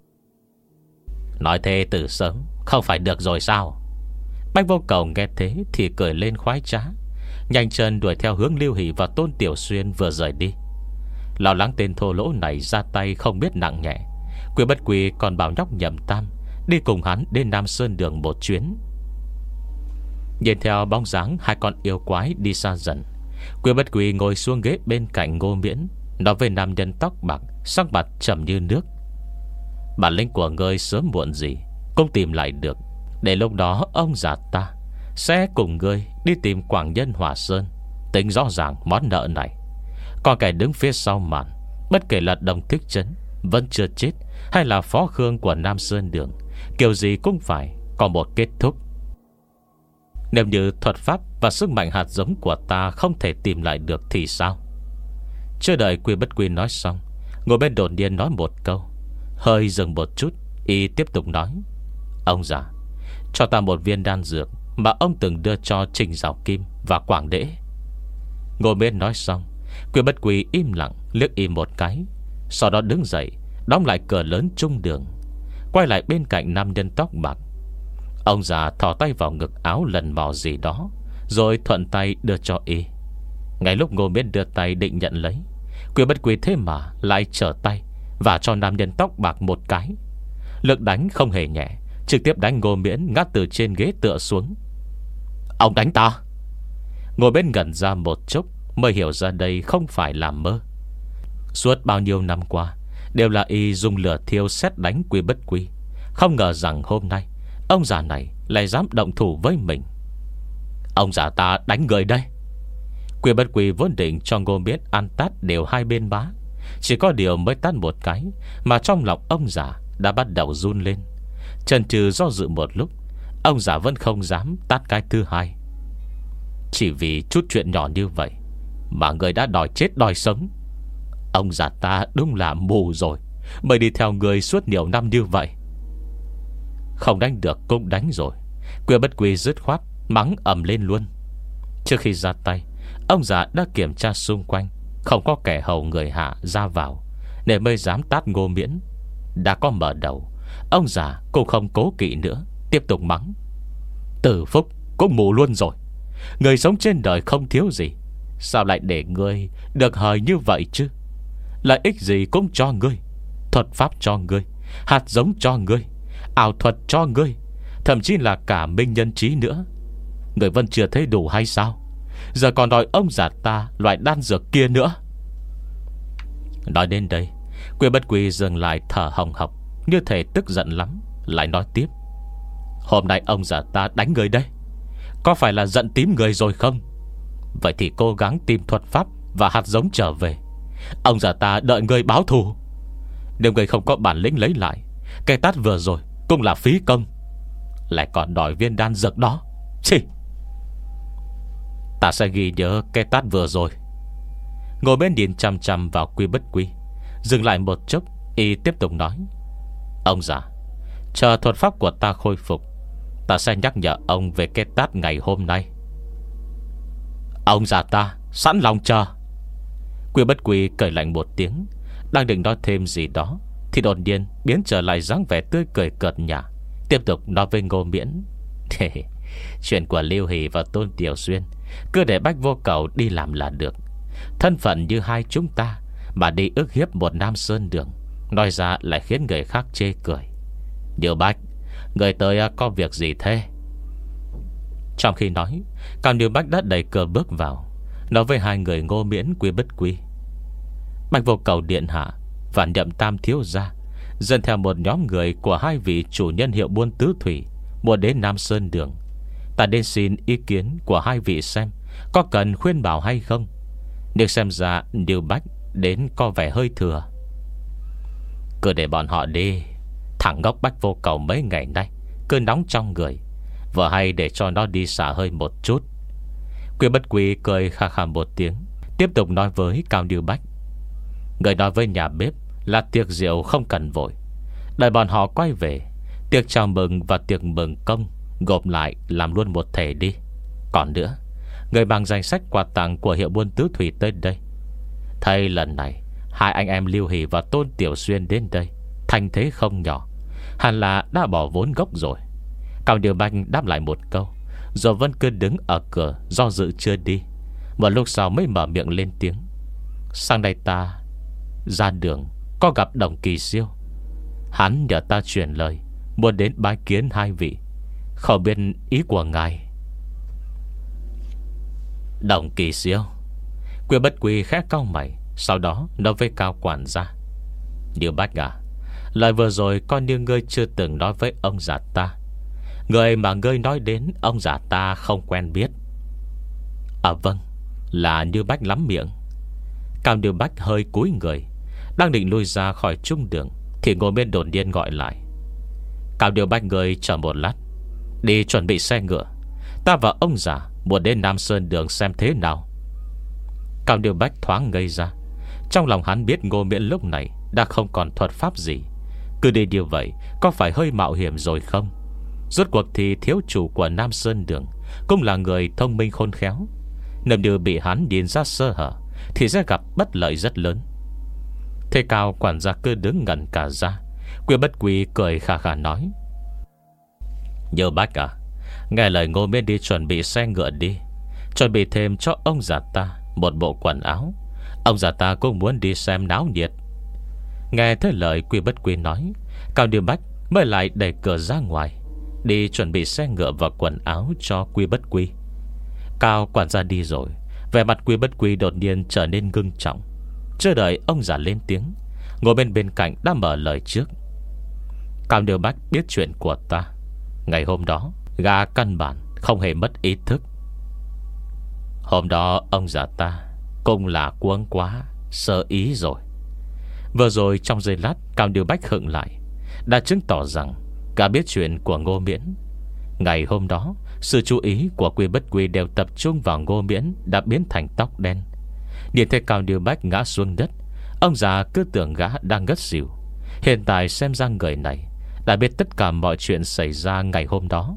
S1: Nói thế từ sớm không phải được rồi sao? Bách Vô Cầu nghe thế thì cười lên khoái trá, nhanh chân đuổi theo hướng Lưu Hỷ và Tôn Tiểu Xuyên vừa rời đi. Lo lắng tên thô lỗ này ra tay không biết nặng nhẹ, Quy Bất Quy còn bảo nhóc Nhậm Tam đi cùng hắn đến Nam Sơn Đường một chuyến. Nhìn theo bóng dáng hai con yêu quái đi xa dần, Quy Bất Quy ngồi xuống ghế bên cạnh Ngô Miễn, nói với nam nhân tóc bạc sắc mặt trầm như nước: bản lĩnh của ngươi sớm muộn gì cũng tìm lại được. Để lúc đó ông già ta sẽ cùng ngươi đi tìm Quảng Nhân Hỏa Sơn, tính rõ ràng món nợ này. Còn kẻ đứng phía sau màn, bất kể là Đồng Thích Trấn vẫn chưa chết, hay là Phó Khương của Nam Sơn Đường, kiểu gì cũng phải có một kết thúc. Nếu như thuật pháp và sức mạnh hạt giống của ta không thể tìm lại được thì sao? Chưa đợi Quy Bất Quy nói xong, ngồi bên đột nhiên nói một câu. Hơi dừng một chút, y tiếp tục nói: ông già, cho ta một viên đan dược mà ông từng đưa cho Trình Giảo Kim và Quảng Đễ. Ngồi bên nói xong, Quy Bất Quy im lặng liếc y một cái, sau đó đứng dậy đóng lại cửa lớn trung đường, quay lại bên cạnh nam nhân tóc bạc. Ông già thò tay vào ngực áo lần mò gì đó, rồi thuận tay đưa cho y. Ngay lúc Ngô Miễn đưa tay định nhận lấy, Quy Bất Quy thế mà lại trở tay và cho nam nhân tóc bạc một cái. Lực đánh không hề nhẹ, trực tiếp đánh Ngô Miễn ngã từ trên ghế tựa xuống. Ông đánh ta? Ngồi bên ngẩn ra một chút mới hiểu ra đây không phải là mơ. Suốt bao nhiêu năm qua đều là y dùng lửa thiêu sét đánh Quy Bất Quy, không ngờ rằng hôm nay ông già này lại dám động thủ với mình. Ông già ta đánh người đây. Quy Bất Quy vốn định cho Ngô Miễn ăn tát đều hai bên má, chỉ có điều mới tát một cái mà trong lòng ông già đã bắt đầu run lên. Chần chừ do dự một lúc, ông già vẫn không dám tát cái thứ hai. Chỉ vì chút chuyện nhỏ như vậy mà người đã đòi chết đòi sống. Ông già ta đúng là mù rồi, mới đi theo người suốt nhiều năm như vậy. Không đánh được cũng đánh rồi, Quy Bất Quy dứt khoát mắng ầm lên luôn. Trước khi ra tay, ông già đã kiểm tra xung quanh không có kẻ hầu người hạ ra vào, để mới dám tát Ngô Miễn. Đã có mở đầu, ông già cũng không cố kỵ nữa, tiếp tục mắng: Tử Phúc cũng mù luôn rồi, Người sống trên đời không thiếu gì, sao lại để ngươi được hời như vậy chứ? Lợi ích gì cũng cho ngươi, thuật pháp cho ngươi, hạt giống cho ngươi, ảo thuật cho ngươi, thậm chí là cả minh nhân trí nữa. Người vẫn chưa thấy đủ hay sao? Giờ còn đòi ông già ta loại đan dược kia nữa. Nói đến đây, Quy Bất Quy dừng lại thở hồng hộc, như thể tức giận lắm. Lại nói tiếp: hôm nay ông già ta đánh người đây, có phải là giận tím người rồi không? Vậy thì cố gắng tìm thuật pháp và hạt giống trở về. Ông già ta đợi người báo thù. Nếu người không có bản lĩnh lấy lại, cái tát vừa rồi cũng là phí công. Lại còn đòi viên đan dược đó. Chì! Ta sẽ ghi nhớ cái tát vừa rồi. Ngồi bên nhìn chăm chăm vào Quy Bất Quy, dừng lại một chút, y tiếp tục nói: ông già, chờ thuật pháp của ta khôi phục, ta sẽ nhắc nhở ông về cái tát ngày hôm nay. Ông già ta sẵn lòng chờ. Quy Bất Quy cười lạnh một tiếng, đang định nói thêm gì đó thì đột nhiên biến trở lại dáng vẻ tươi cười cợt nhả, tiếp tục nói với Ngô Miễn: chuyện của Lưu Hỷ và Tôn Tiểu Xuyên cứ để Bách Vô Cầu đi làm là được. Thân phận như hai chúng ta mà đi ức hiếp một Nam Sơn Đường, nói ra lại khiến người khác chê cười. Điều Bách, người tới có việc gì thế? Trong khi nói, Cao Điều Bách đã đẩy cửa bước vào, nói với hai người Ngô Miễn, Quy Bất Quy: Bạch Vô Cầu điện hạ và Nhậm Tam thiếu gia dẫn theo một nhóm người của hai vị chủ nhân hiệu buôn tứ thủy muốn đến Nam Sơn Đường. Ta đến xin ý kiến của hai vị xem có cần khuyên bảo hay không. Nếu xem ra Điều Bách đến có vẻ hơi thừa. Cứ để bọn họ đi. Thằng ngốc Bách Vô Cầu mấy ngày nay cứ nóng trong người, vợ hay để cho nó đi xả hơi một chút. Quy Bất Quy cười khà khà một tiếng, tiếp tục nói với Cao Điều Bách: người nói với nhà bếp là tiệc rượu không cần vội, đợi bọn họ quay về, tiệc chào mừng và tiệc mừng công gộp lại làm luôn một thể đi. Còn nữa, người bằng danh sách quà tặng của hiệu buôn tứ thủy tới đây. Thay lần này hai anh em Lưu Hỷ và Tôn Tiểu Xuyên đến đây thành thế không nhỏ, hẳn là đã bỏ vốn gốc rồi. Cao Điều Bách đáp lại một câu, rồi vẫn cứ đứng ở cửa do dự chưa đi. Một lúc sau mới mở miệng lên tiếng: sáng nay ta ra đường có gặp Đồng Kỳ Siêu. Hắn nhờ ta truyền lời muốn đến bái kiến hai vị, không biết ý của ngài. Đồng Kỳ Siêu? Quy Bất Quy khẽ cau mày, sau đó nói với Cao quản gia: Điều Bách à, lời vừa rồi coi như ngươi chưa từng nói với ông già ta. Người mà ngươi nói đến ông già ta không quen biết. À vâng, là Như Bách lắm miệng. Cao Điều Bách hơi cúi người, đang định lui ra khỏi trung đường thì Ngô Miễn đột nhiên gọi lại: Cao Điều Bách, người chờ một lát, đi chuẩn bị xe ngựa. Ta và ông già muốn đến Nam Sơn Đường xem thế nào. Cao Điều Bách thoáng ngây ra. Trong lòng hắn biết Ngô Miễn lúc này đã không còn thuật pháp gì. Cứ đi như vậy có phải hơi mạo hiểm rồi không? Rốt cuộc thì thiếu chủ của Nam Sơn Đường cũng là người thông minh khôn khéo. Nếu như bị hắn nhìn ra sơ hở thì sẽ gặp bất lợi rất lớn. Thế Cao quản gia cứ đứng ngẩn cả ra. Quy Bất Quy cười khà khà nói: Như Bách à, nghe lời Ngô Miễn đi chuẩn bị xe ngựa đi, chuẩn bị thêm cho ông già ta một bộ quần áo. Ông già ta cũng muốn đi xem náo nhiệt. Nghe thấy lời Quy Bất Quy nói, Cao Điều Bách mới lại đẩy cửa ra ngoài, đi chuẩn bị xe ngựa và quần áo cho Quy Bất Quy. Cao quản gia đi rồi, vẻ mặt Quy Bất Quy đột nhiên trở nên ngưng trọng. Chưa đợi ông già lên tiếng, ngồi bên bên cạnh đã mở lời trước: Cao Điều Bách biết chuyện của ta. Ngày hôm đó gã căn bản không hề mất ý thức. Hôm đó ông già ta cũng là cuống quá, sơ ý rồi. Vừa rồi trong giây lát Cao Điều Bách khựng lại, đã chứng tỏ rằng cả biết chuyện của Ngô Miễn. Ngày hôm đó, sự chú ý của Quy Bất Quy đều tập trung vào Ngô Miễn đã biến thành tóc đen. Nhìn thấy Cao Điều Bách ngã xuống đất, ông già cứ tưởng gã đang ngất xỉu. Hiện tại xem ra người này đã biết tất cả mọi chuyện xảy ra ngày hôm đó.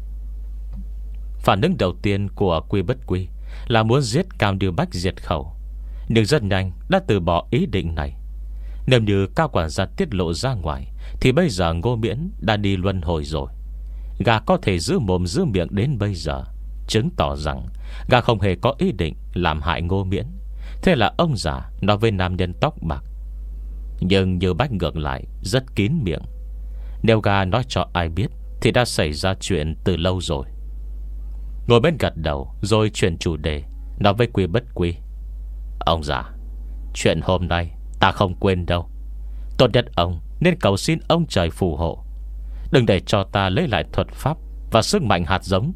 S1: Phản ứng đầu tiên của Quy Bất Quy là muốn giết Cao Điều Bách diệt khẩu, nhưng rất nhanh đã từ bỏ ý định này. Nếu như Cao quản gia tiết lộ ra ngoài thì bây giờ Ngô Miễn đã đi luân hồi rồi. Gã có thể giữ mồm giữ miệng đến bây giờ chứng tỏ rằng gã không hề có ý định làm hại Ngô Miễn. Thế là ông già nói với nam nhân tóc bạc. Nhưng Như Bách ngược lại rất kín miệng. Nếu gã nói cho ai biết thì đã xảy ra chuyện từ lâu rồi. Ngô Miễn gật đầu rồi chuyển chủ đề, nói với Quy Bất Quy: Ông già, chuyện hôm nay ta không quên đâu. Tốt nhất ông nên cầu xin ông trời phù hộ, đừng để cho ta lấy lại thuật pháp và sức mạnh hạt giống.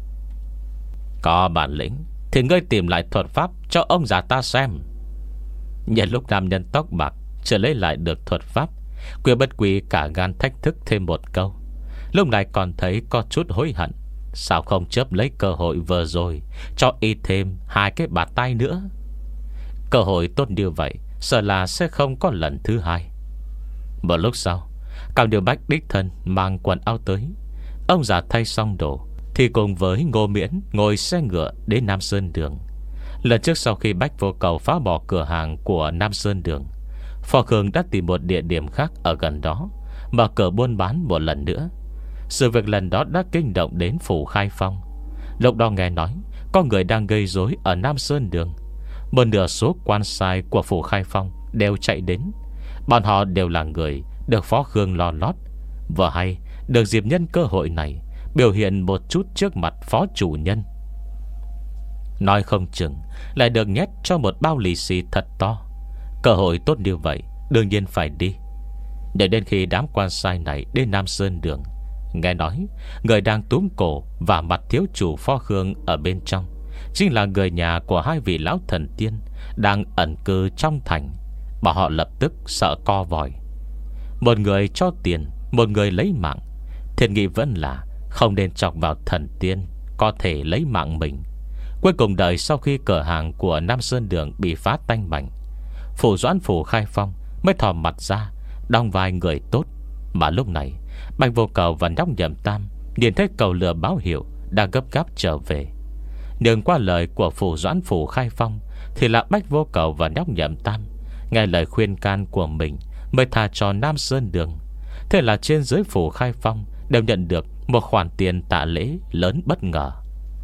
S1: Có bản lĩnh thì ngươi tìm lại thuật pháp cho ông già ta xem. Nhân lúc nam nhân tóc bạc chưa lấy lại được thuật pháp, Quy Bất Quy cả gan thách thức thêm một câu. Lúc này còn thấy có chút hối hận. Sao không chớp lấy cơ hội vừa rồi cho y thêm hai cái bạt tay nữa? Cơ hội tốt như vậy sợ là sẽ không có lần thứ hai. Một lúc sau, Cao Điều Bách đích thân mang quần áo tới. Ông già thay xong đồ thì cùng với Ngô Miễn ngồi xe ngựa đến Nam Sơn Đường. Lần trước sau khi Bách Vô Cầu phá bỏ cửa hàng của Nam Sơn Đường, Phò Khương đã tìm một địa điểm khác ở gần đó mở cửa buôn bán một lần nữa. Sự việc lần đó đã kinh động đến phủ Khai Phong. Lúc đó nghe nói có người đang gây rối ở Nam Sơn Đường. Một nửa số quan sai của phủ Khai Phong đều chạy đến. Bọn họ đều là người được Phó Khương lo lót, vừa hay được dịp nhân cơ hội này biểu hiện một chút trước mặt phó chủ nhân. Nói không chừng lại được nhét cho một bao lì xì thật to. Cơ hội tốt như vậy đương nhiên phải đi. Để đến khi đám quan sai này đến Nam Sơn Đường, nghe nói người đang túm cổ và mặt thiếu chủ Phó Khương ở bên trong chính là người nhà của hai vị lão thần tiên đang ẩn cư trong thành. Bọn họ lập tức sợ co vòi. Một người cho tiền, một người lấy mạng. Thiện nghị vẫn là không nên chọc vào thần tiên có thể lấy mạng mình. Cuối cùng đợi sau khi cửa hàng của Nam Sơn Đường bị phá tanh bành, phủ Doãn phủ Khai Phong mới thò mặt ra đóng vai người tốt. Mà lúc này Bạch Vô Cầu và nhóc Nhậm Tam nhìn thấy cầu lừa báo hiệu đang gấp gáp trở về. Nhưng qua lời của phủ Doãn phủ Khai Phong thì là Bạch Vô Cầu và nhóc Nhậm Tam nghe lời khuyên can của mình mới tha cho Nam Sơn Đường. Thế là trên dưới phủ Khai Phong đều nhận được một khoản tiền tạ lễ lớn bất ngờ.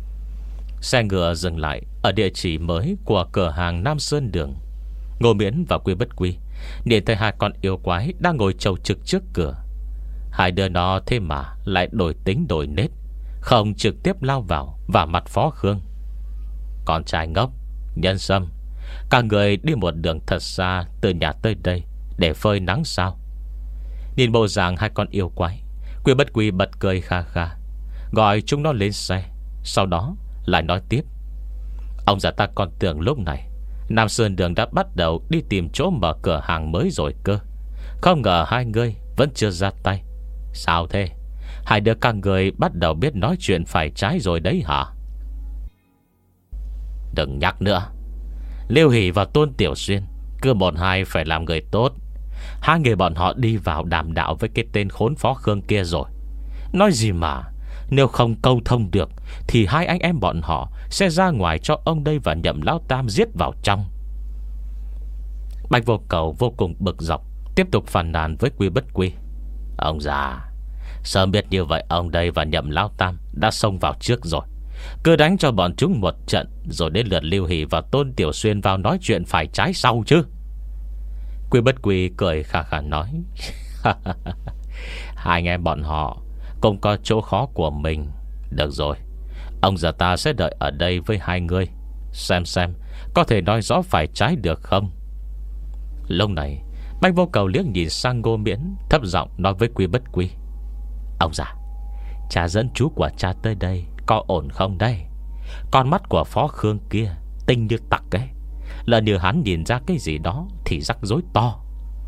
S1: Xe ngựa dừng lại ở địa chỉ mới của cửa hàng Nam Sơn Đường. Ngô Miễn và Quy Bất Quy nhìn thấy hai con yêu quái đang ngồi chầu trực trước cửa. Hai đứa nó thế mà lại đổi tính đổi nết, không trực tiếp lao vào và mặt Phó Khương. Con trai ngốc, Nhân Sâm, cả người đi một đường thật xa từ nhà tới đây để phơi nắng sao? Nhìn bộ dạng hai con yêu quái, Quy Bất Quy bật cười kha kha, gọi chúng nó lên xe. Sau đó lại nói tiếp: Ông già ta còn tưởng lúc này Nam Sơn Đường đã bắt đầu đi tìm chỗ mở cửa hàng mới rồi cơ. Không ngờ hai người vẫn chưa ra tay. Sao thế? Hai đứa các người bắt đầu biết nói chuyện phải trái rồi đấy hả? Đừng nhắc nữa. Liêu Hỷ và Tôn Tiểu Xuyên cứ một hai phải làm người tốt. Hai người bọn họ đi vào đàm đạo với cái tên khốn Phó Khương kia rồi. Nói gì mà, nếu không câu thông được thì hai anh em bọn họ sẽ ra ngoài cho ông đây và Nhậm Lão Tam giết vào trong. Bạch Vô Cầu vô cùng bực dọc, tiếp tục phàn nàn với Quy Bất Quy: Ông già, sớm biết như vậy ông đây và Nhậm Lão Tam đã xông vào trước rồi. Cứ đánh cho bọn chúng một trận, rồi đến lượt Liêu Hỷ và Tôn Tiểu Xuyên vào nói chuyện phải trái sau chứ. Quy Bất Quy cười khà khà nói: Hai anh em bọn họ cũng có chỗ khó của mình. Được rồi, ông già ta sẽ đợi ở đây với hai người, xem xem có thể nói rõ phải trái được không. Lúc này Bạch Vô Cầu liếc nhìn sang Ngô Miễn, thấp giọng nói với Quy Bất Quy: Ông già, cha dẫn chú của cha tới đây có ổn không đây? Con mắt của Phó Khương kia tinh như tặc ấy, lỡ như hắn nhìn ra cái gì đó thì rắc rối to.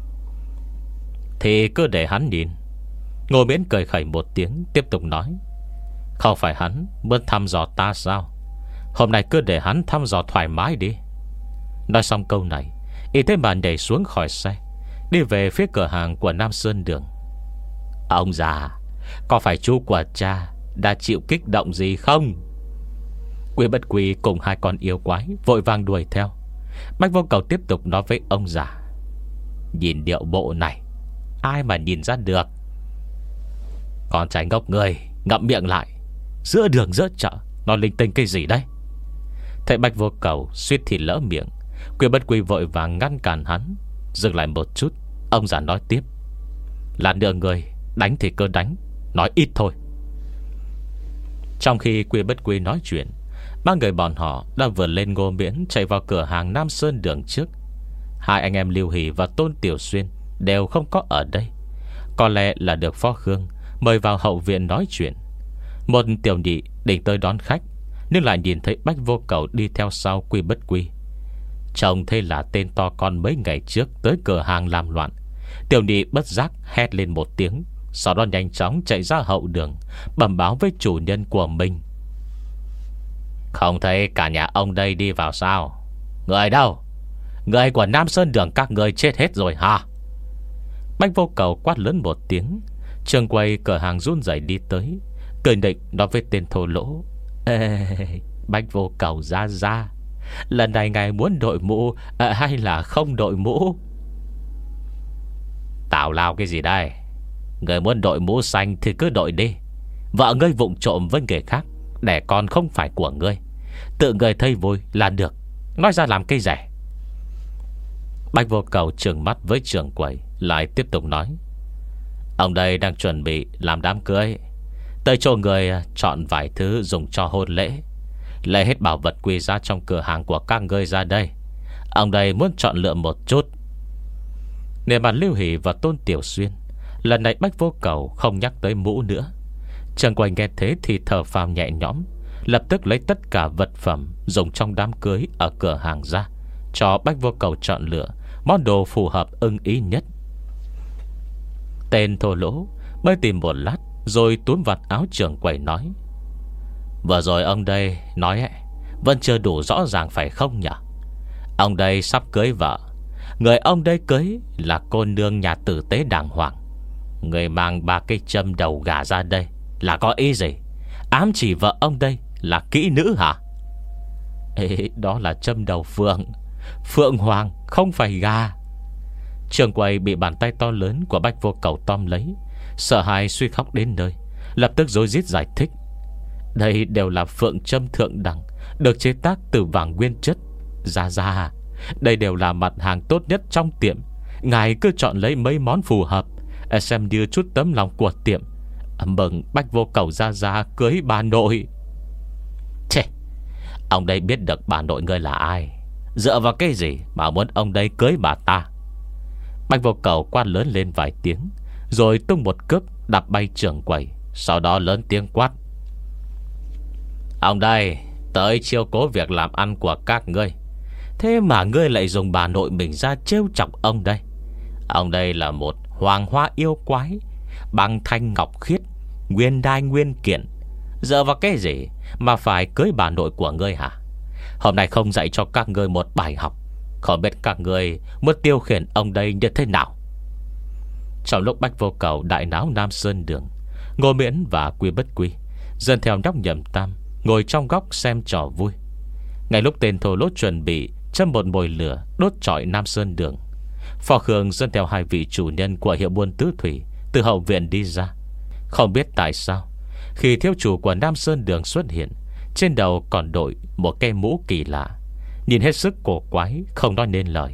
S1: Thì cứ để hắn nhìn. Ngô Miễn cười khẩy một tiếng, tiếp tục nói: Không phải hắn muốn thăm dò ta sao? Hôm nay cứ để hắn thăm dò thoải mái đi. Nói xong câu này, y thế mà nhảy xuống khỏi xe, đi về phía cửa hàng của Nam Sơn Đường. Ông già, có phải chú của cha đã chịu kích động gì không? Quy Bất Quy cùng hai con yêu quái vội vàng đuổi theo. Bạch Vô Cầu tiếp tục nói với ông già: Nhìn điệu bộ này, ai mà nhìn ra được? Con trai ngốc người, ngậm miệng lại. Giữa đường giữa chợ Nói linh tinh cái gì đấy? Thấy Bách Vô Cầu suýt thì lỡ miệng, Quy Bất Quy vội vàng ngăn cản hắn. Dừng lại một chút, ông già nói tiếp: Là nửa người, đánh thì cứ đánh, nói ít thôi. Trong khi Quy Bất Quy nói chuyện, ba người bọn họ đã vượt lên Ngô Miễn, chạy vào cửa hàng Nam Sơn Đường trước. Hai anh em Lưu Hỷ và Tôn Tiểu Xuyên đều không có ở đây. Có lẽ là được Phó Khương mời vào hậu viện nói chuyện. Một tiểu nhị định tới đón khách, nhưng lại nhìn thấy Bách Vô Cầu đi theo sau Quy Bất Quy. Trông thế là tên to con mấy ngày trước tới cửa hàng làm loạn. Tiểu nhị bất giác hét lên một tiếng, sau đó nhanh chóng chạy ra hậu đường, bẩm báo với chủ nhân của mình: Không thấy cả nhà ông đây đi vào sao? Người đâu? Người của Nam Sơn Đường các người chết hết rồi hả? Bách Vô Cầu quát lớn một tiếng. Trường quầy cửa hàng run rẩy đi tới, cười định nói với tên thô lỗ: Ê, Bách Vô Cầu ra ra, lần này ngài muốn đội mũ à, hay là không đội mũ? Tào lao cái gì đây? Người muốn đội mũ xanh thì cứ đội đi. Vợ ngươi vụng trộm với người khác, đẻ con không phải của ngươi, tự người thấy vui là được, nói ra làm cây rẻ. Bách Vô Cầu trừng mắt với trưởng quầy, lại tiếp tục nói: Ông đây đang chuẩn bị làm đám cưới, tới chỗ người chọn vài thứ dùng cho hôn lễ, lấy hết bảo vật quý giá trong cửa hàng của các ngươi ra đây. Ông đây muốn chọn lựa một chút. Nề mặt Lưu Hỷ và Tôn Tiểu Xuyên, lần này Bách Vô Cầu không nhắc tới mũ nữa. Trần Quỳnh nghe thế thì thở phào nhẹ nhõm, lập tức lấy tất cả vật phẩm dùng trong đám cưới ở cửa hàng ra, cho Bách Vô Cầu chọn lựa món đồ phù hợp ưng ý nhất. Tên thô lỗ mới tìm một lát, rồi túm vạt áo trưởng quầy nói: Vừa rồi ông đây nói ấy, vẫn chưa đủ rõ ràng phải không nhỉ? Ông đây sắp cưới vợ. Người ông đây cưới là cô nương nhà tử tế đàng hoàng. Người mang ba cây châm đầu gà ra đây là có ý gì? Ám chỉ vợ ông đây là kỹ nữ hả? Ê, đó là châm đầu phượng, phượng hoàng, không phải gà. Trường quầy bị bàn tay to lớn của Bách Vô Cầu tóm lấy, sợ hãi suy khóc đến nơi, lập tức rối rít giải thích: Đây đều là phượng châm thượng đẳng, được chế tác từ vàng nguyên chất. Ra ra, đây đều là mặt hàng tốt nhất trong tiệm. Ngài cứ chọn lấy mấy món phù hợp, xem như chút tấm lòng của tiệm. Mừng Bách Vô Cầu ra ra cưới bà nội. Chê, ông đây biết được bà nội ngươi là ai? Dựa vào cái gì mà muốn ông đây cưới bà ta? Bách Vô Cầu quát lớn lên vài tiếng, rồi tung một cước đạp bay trưởng quầy, sau đó lớn tiếng quát: Ông đây tới chiêu cố việc làm ăn của các ngươi, thế mà ngươi lại dùng bà nội mình ra trêu chọc ông đây. Ông đây là một hoàng hoa yêu quái, bằng thanh ngọc khiết, nguyên đai nguyên kiện. Dựa vào cái gì mà phải cưới bà nội của ngươi hả? Hôm nay không dạy cho các ngươi một bài học, không biết các ngươi muốn tiêu khiển ông đây như thế nào. Trong lúc Bách Vô Cầu đại náo Nam Sơn Đường, Ngô Miễn và Quy Bất Quy dần theo nhóc Nhậm Tam ngồi trong góc xem trò vui. Ngay lúc tên thô lỗ chuẩn bị châm một mồi lửa đốt trọi Nam Sơn Đường, Phò Khương dẫn theo hai vị chủ nhân của hiệu buôn tứ thủy từ hậu viện đi ra. Không biết tại sao, khi thiếu chủ của Nam Sơn Đường xuất hiện, trên đầu còn đội một cái mũ kỳ lạ, nhìn hết sức cổ quái, không nói nên lời.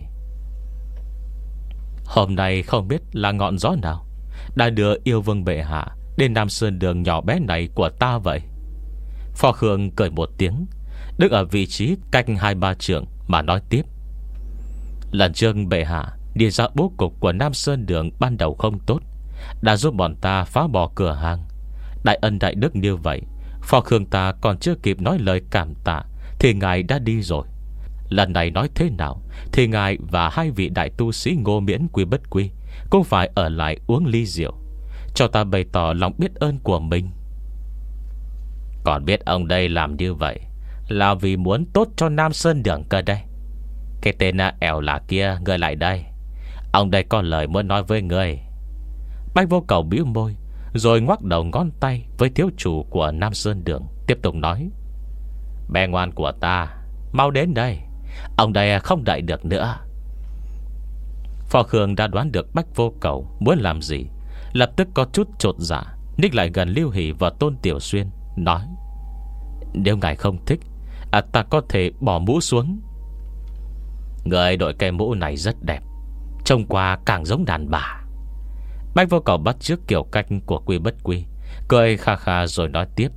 S1: Hôm nay không biết là ngọn gió nào đã đưa yêu vương bệ hạ đến Nam Sơn Đường nhỏ bé này của ta vậy? Phò Khương cười một tiếng, đứng ở vị trí cách hai ba trượng mà nói tiếp: Lần trước bệ hạ đi ra bố cục của Nam Sơn Đường ban đầu không tốt, đã giúp bọn ta phá bỏ cửa hàng. Đại ân đại đức như vậy, Phò Khương ta còn chưa kịp nói lời cảm tạ thì ngài đã đi rồi. Lần này nói thế nào thì ngài và hai vị đại tu sĩ Ngô Miễn Quy Bất Quy cũng phải ở lại uống ly rượu, cho ta bày tỏ lòng biết ơn của mình. Còn biết ông đây làm như vậy là vì muốn tốt cho Nam Sơn Đường cơ đây. Cái tên ẻo là kia, ngươi lại đây, ông đây có lời muốn nói với ngươi. Bách Vô Cầu bĩu môi, rồi ngoắc đầu ngón tay với thiếu chủ của Nam Sơn Đường, tiếp tục nói: Bé ngoan của ta, mau đến đây, ông đây không đợi được nữa. Phò Khương đã đoán được Bách Vô Cầu muốn làm gì, lập tức có chút chột dạ, ních lại gần Lưu Hỷ và Tôn Tiểu Xuyên, nói: Nếu ngài không thích, à, ta có thể bỏ mũ xuống. Người đội cái mũ này rất đẹp, trông qua càng giống đàn bà. Bách Vô Cầu bắt chước kiểu cách của Quy Bất Quy, cười kha kha rồi nói tiếp.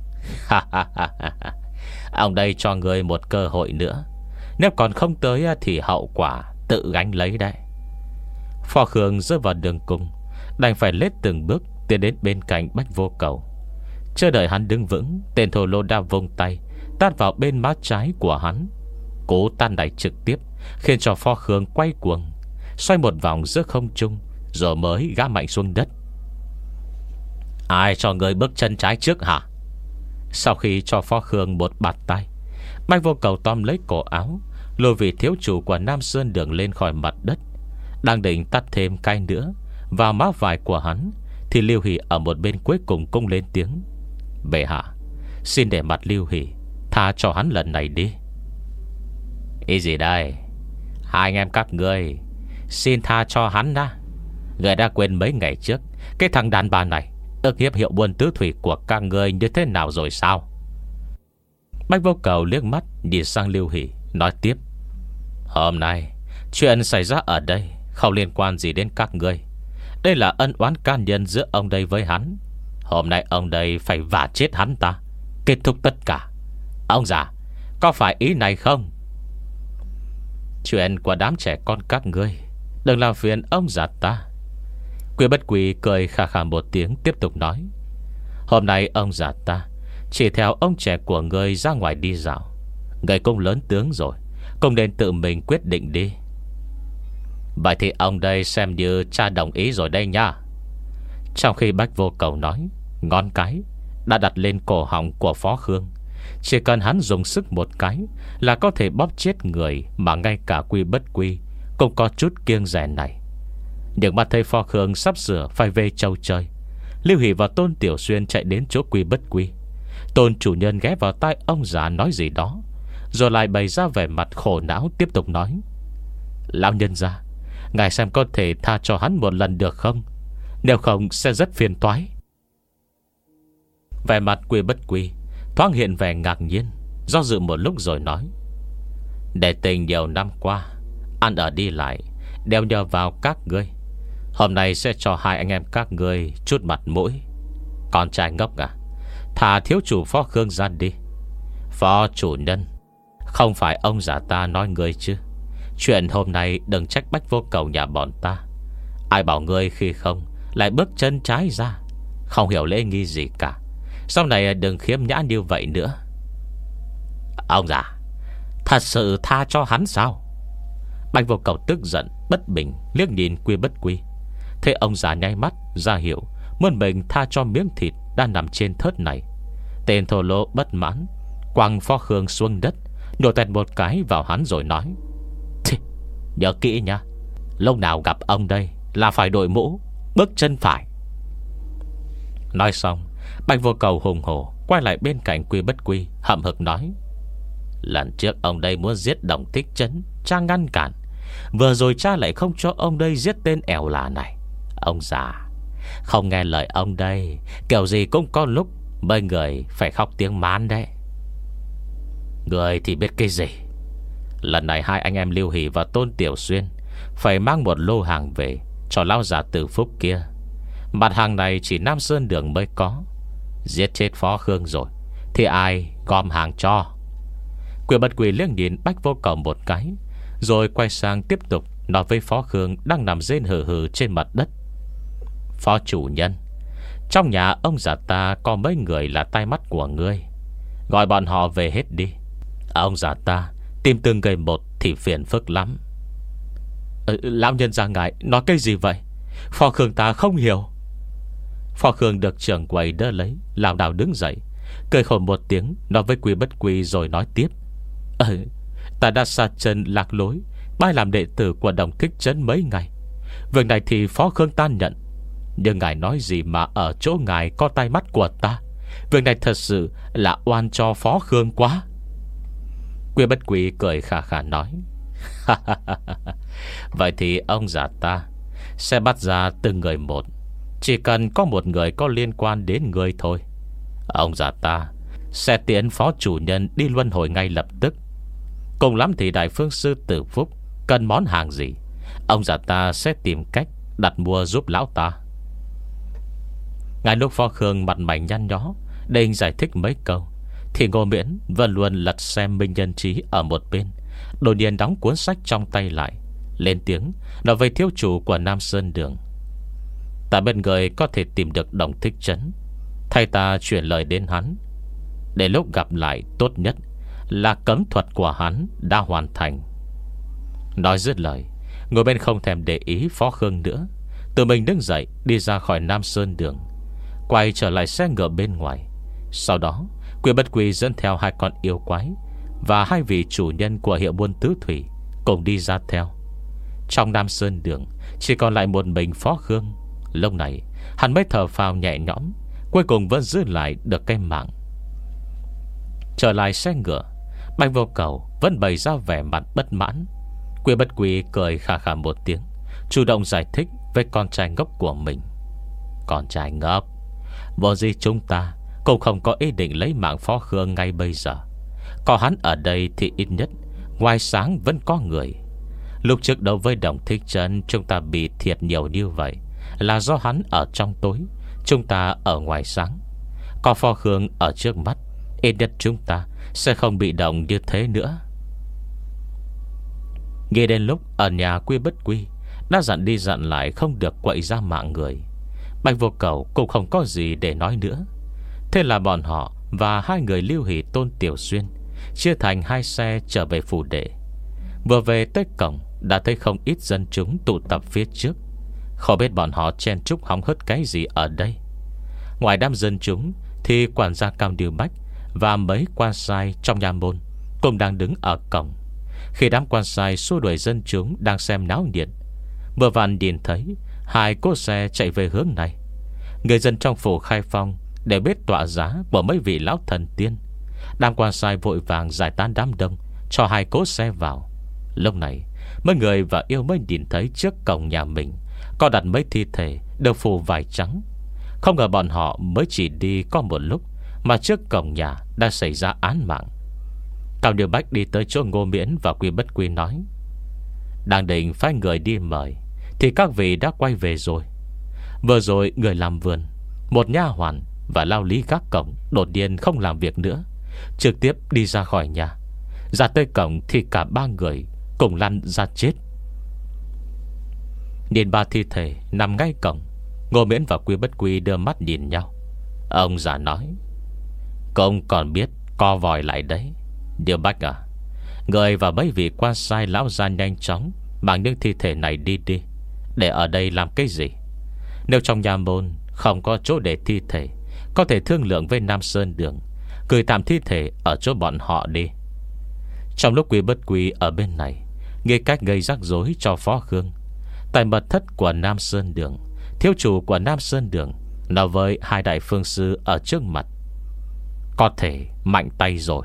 S1: Ông đây cho người một cơ hội nữa, nếu còn không tới thì hậu quả tự gánh lấy đấy. Phò Khương rơi vào đường cùng, đành phải lết từng bước tiến đến bên cạnh Bách Vô Cầu. Chưa đợi hắn đứng vững, tên thô lô đã vung tay tát vào bên má trái của hắn. Cú tan đẩy trực tiếp khiến cho Phò Khương quay cuồng, xoay một vòng giữa không trung, rồi mới gã mạnh xuống đất. Ai cho người bước chân trái trước hả? Sau khi cho Phò Khương một bạt tay, Bách Vô Cầu tóm lấy cổ áo, lôi vị thiếu chủ của Nam Sơn Đường lên khỏi mặt đất. Đang định tắt thêm cái nữa vào má vải của hắn, thì Lưu Hỷ ở một bên cuối cùng cung lên tiếng. Bệ hạ, xin để mặt Lưu Hỷ tha cho hắn lần này đi. Ý gì đây? Hai anh em các ngươi xin tha cho hắn đã. Người đã quên mấy ngày trước cái thằng đàn bà này ức hiếp hiệu buôn tứ thủy của các ngươi như thế nào rồi sao? Bách Vô Cầu liếc mắt nhìn sang Lưu Hỷ, nói tiếp. Hôm nay chuyện xảy ra ở đây không liên quan gì đến các ngươi. Đây là ân oán can nhân giữa ông đây với hắn. Hôm nay ông đây phải vả chết hắn ta, kết thúc tất cả. Ông già, có phải ý này không? Chuyện của đám trẻ con các ngươi đừng làm phiền ông già ta. Quy Bất Quy cười khà khà một tiếng, tiếp tục nói. Hôm nay ông già ta chỉ theo ông trẻ của ngươi ra ngoài đi dạo. Người cũng lớn tướng rồi, cũng nên tự mình quyết định đi. Vậy thì ông đây xem như cha đồng ý rồi đây nha. Trong khi Bách Vô Cầu nói, ngón cái đã đặt lên cổ họng của Phó Khương. Chỉ cần hắn dùng sức một cái là có thể bóp chết người mà ngay cả Quy Bất Quy cũng có chút kiêng dè này. Nhưng mà thấy Phó Khương sắp sửa phải về châu chơi, Lưu Hỷ và Tôn Tiểu Xuyên chạy đến chỗ Quy Bất Quy. Tôn chủ nhân ghé vào tai ông già nói gì đó, rồi lại bày ra vẻ mặt khổ não, tiếp tục nói. Lão nhân gia, ngài xem có thể tha cho hắn một lần được không? Nếu không sẽ rất phiền toái. Vẻ mặt Quy Bất Quy thoáng hiện vẻ ngạc nhiên, do dự một lúc rồi nói. Để tình nhiều năm qua ăn ở đi lại đều nhờ vào các ngươi, hôm nay sẽ cho hai anh em các ngươi chút mặt mũi. Con trai ngốc à, thả thiếu chủ Phó Khương ra đi. Phó chủ nhân, không phải ông già ta nói ngươi chứ? Chuyện hôm nay đừng trách Bách Vô Cầu nhà bọn ta. Ai bảo ngươi khi không lại bước chân trái ra, không hiểu lễ nghi gì cả. Sau này đừng khiêm nhã như vậy nữa. Ông già, thật sự tha cho hắn sao? Bách Vô Cầu tức giận bất bình liếc nhìn Quy Bất Quy. Thế ông già nháy mắt ra hiệu muốn mình tha cho miếng thịt đang nằm trên thớt này. Tên thô lỗ bất mãn quăng Phó Khương xuống đất, nhổ tẹt một cái vào hắn rồi nói. Nhớ kỹ nha, lúc nào gặp ông đây là phải đội mũ, bước chân phải. Nói xong, Bạch Vô Cầu hùng hổ quay lại bên cạnh Quy Bất Quy, hậm hực nói. Lần trước ông đây muốn giết Đồng Thích Trấn, cha ngăn cản. Vừa rồi cha lại không cho ông đây giết tên ẻo là này. Ông già, không nghe lời ông đây, kiểu gì cũng có lúc mấy người phải khóc tiếng mán đấy. Người thì biết cái gì. Lần này hai anh em Lưu Hỷ và Tôn Tiểu Xuyên phải mang một lô hàng về cho lão già Từ Phúc kia. Mặt hàng này chỉ Nam Sơn Đường mới có. Giết chết Phó Khương rồi thì ai gom hàng cho? Quy Bất Quy liếc nhìn Bách Vô Cầu một cái, rồi quay sang tiếp tục nói với Phó Khương đang nằm rên hừ hừ trên mặt đất. Phó chủ nhân, trong nhà ông già ta có mấy người là tai mắt của ngươi, gọi bọn họ về hết đi. Ông già ta tìm từng người một thì phiền phức lắm. ừ, Lão nhân gia ngài nói cái gì vậy? Phó Khương ta không hiểu. Phó Khương được trưởng quầy đỡ lấy, lảo đảo đứng dậy, cười khổ một tiếng nói với Quy Bất Quy rồi nói tiếp. Ừ, ta đã xa chân lạc lối, bái làm đệ tử của Đồng Thích Trấn mấy ngày. Việc này thì Phó Khương ta nhận, nhưng ngài nói gì mà ở chỗ ngài có tai mắt của ta. Việc này thật sự là oan cho Phó Khương quá. Quy Bất Quy cười khà khà nói. Vậy thì ông già ta sẽ bắt ra từng người một, chỉ cần có một người có liên quan đến người thôi. Ông già ta sẽ tiễn phó chủ nhân đi luân hồi ngay lập tức. Cùng lắm thì đại phương sư Tử Phúc cần món hàng gì, ông già ta sẽ tìm cách đặt mua giúp lão ta. Ngài lúc Phó Khương mặt mày nhăn nhó định giải thích mấy câu, thì Ngô Miễn vẫn luôn lật xem Minh Nhân Trí ở một bên, đột nhiên đóng cuốn sách trong tay lại, lên tiếng nói với thiếu chủ của Nam Sơn Đường: "Ta bên người có thể tìm được Đồng Thích Trấn, thay ta chuyển lời đến hắn, để lúc gặp lại tốt nhất là cấm thuật của hắn đã hoàn thành." Nói dứt lời, ngồi bên không thèm để ý Phó Khương nữa, tự mình đứng dậy đi ra khỏi Nam Sơn Đường, quay trở lại xe ngựa bên ngoài. Sau đó Quy Bất Quy dẫn theo hai con yêu quái và hai vị chủ nhân của hiệu buôn tứ thủy cùng đi ra theo. Trong Nam Sơn Đường chỉ còn lại một mình Phó Khương. Lúc này hắn mới thở phào nhẹ nhõm, cuối cùng vẫn giữ lại được cái mạng. Trở lại xe ngựa, Bạch Vô Cầu vẫn bày ra vẻ mặt bất mãn. Quy Bất Quy cười khà khà một tiếng, chủ động giải thích với con trai ngốc của mình: "Con trai ngốc, vô gì chúng ta cũng không có ý định lấy mạng Phó Khương ngay bây giờ. Có hắn ở đây thì ít nhất ngoài sáng vẫn có người. Lúc trước đấu với Đồng Thích Trấn, chúng ta bị thiệt nhiều như vậy là do hắn ở trong tối, chúng ta ở ngoài sáng. Có Phó Khương ở trước mắt, ít nhất chúng ta sẽ không bị động như thế nữa." Nghe đến lúc ở nhà Quy Bất Quy đã dặn đi dặn lại không được quậy ra mạng người, Bạch Vô Cầu cũng không có gì để nói nữa. Thế là bọn họ và hai người Lưu Hỷ, Tôn Tiểu Xuyên chia thành hai xe trở về phủ đệ. Vừa về tới cổng đã thấy không ít dân chúng tụ tập phía trước. Không biết bọn họ chen chúc hóng hớt cái gì ở đây. Ngoài đám dân chúng thì quản gia Cao Điều Bách và mấy quan sai trong nhà môn cũng đang đứng ở cổng. Khi đám quan sai xua đuổi dân chúng đang xem náo nhiệt, vừa vặn nhìn thấy hai cỗ xe chạy về hướng này. Người dân trong phủ Khai Phong đều biết tọa giá của mấy vị lão thần tiên. Đám quan sai vội vàng giải tán đám đông, cho hai cỗ xe vào. Lúc này mấy người và yêu mới nhìn thấy trước cổng nhà mình có đặt mấy thi thể được phủ vải trắng. Không ngờ bọn họ mới chỉ đi có một lúc mà trước cổng nhà đã xảy ra án mạng. Cao Điều Bách đi tới chỗ Ngô Miễn và Quy Bất Quy nói: "Đang định phái người đi mời thì các vị đã quay về rồi. Vừa rồi người làm vườn, một nha hoàn và lao lý gác cổng đột nhiên không làm việc nữa, trực tiếp đi ra khỏi nhà. Ra tới cổng thì cả ba người cùng lăn ra chết." Nhìn ba thi thể nằm ngay cổng, Ngô Miễn và Quy Bất Quy đưa mắt nhìn nhau. Ông già nói: "Công còn biết co vòi lại đấy. Điều Bách à, người và mấy vị quan sai lão gia nhanh chóng mang những thi thể này đi đi. Để ở đây làm cái gì? Nếu trong nhà môn không có chỗ để thi thể, có thể thương lượng với Nam Sơn Đường, gửi tạm thi thể ở chỗ bọn họ đi." Trong lúc Quy Bất Quy ở bên này nghĩ cách gây rắc rối cho Phó Khương, tại mật thất của Nam Sơn Đường, thiếu chủ của Nam Sơn Đường nói với hai đại phương sư ở trước mặt: "Có thể mạnh tay rồi."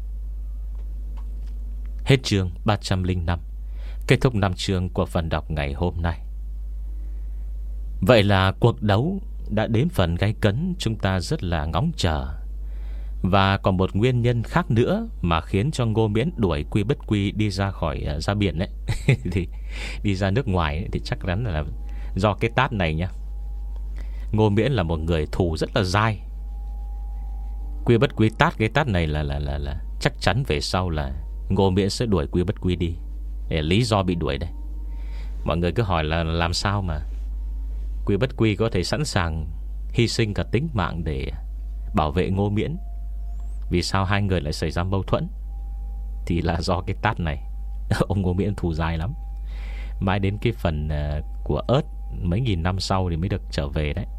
S1: Hết chương ba trăm lẻ năm. Kết thúc năm chương của phần đọc ngày hôm nay. Vậy là cuộc đấu đã đến phần gay cấn chúng ta rất là ngóng chờ. Và còn một nguyên nhân khác nữa mà khiến cho Ngô Miễn đuổi Quy Bất Quy đi ra khỏi uh, ra biển đấy thì đi ra nước ngoài ấy, thì chắc chắn là do cái tát này nhá. Ngô Miễn là một người thù rất là dai. Quy Bất Quy tát cái tát này là là là là chắc chắn về sau là Ngô Miễn sẽ đuổi Quy Bất Quy đi. Để lý do bị đuổi đây. Mọi người cứ hỏi là làm sao mà Quy Bất Quy có thể sẵn sàng hy sinh cả tính mạng để bảo vệ Ngô Miễn. Vì sao hai người lại xảy ra mâu thuẫn? Thì là do cái tát này. Ông Ngô Miễn thù dài lắm. Mãi đến cái phần của ớt mấy nghìn năm sau thì mới được trở về đấy.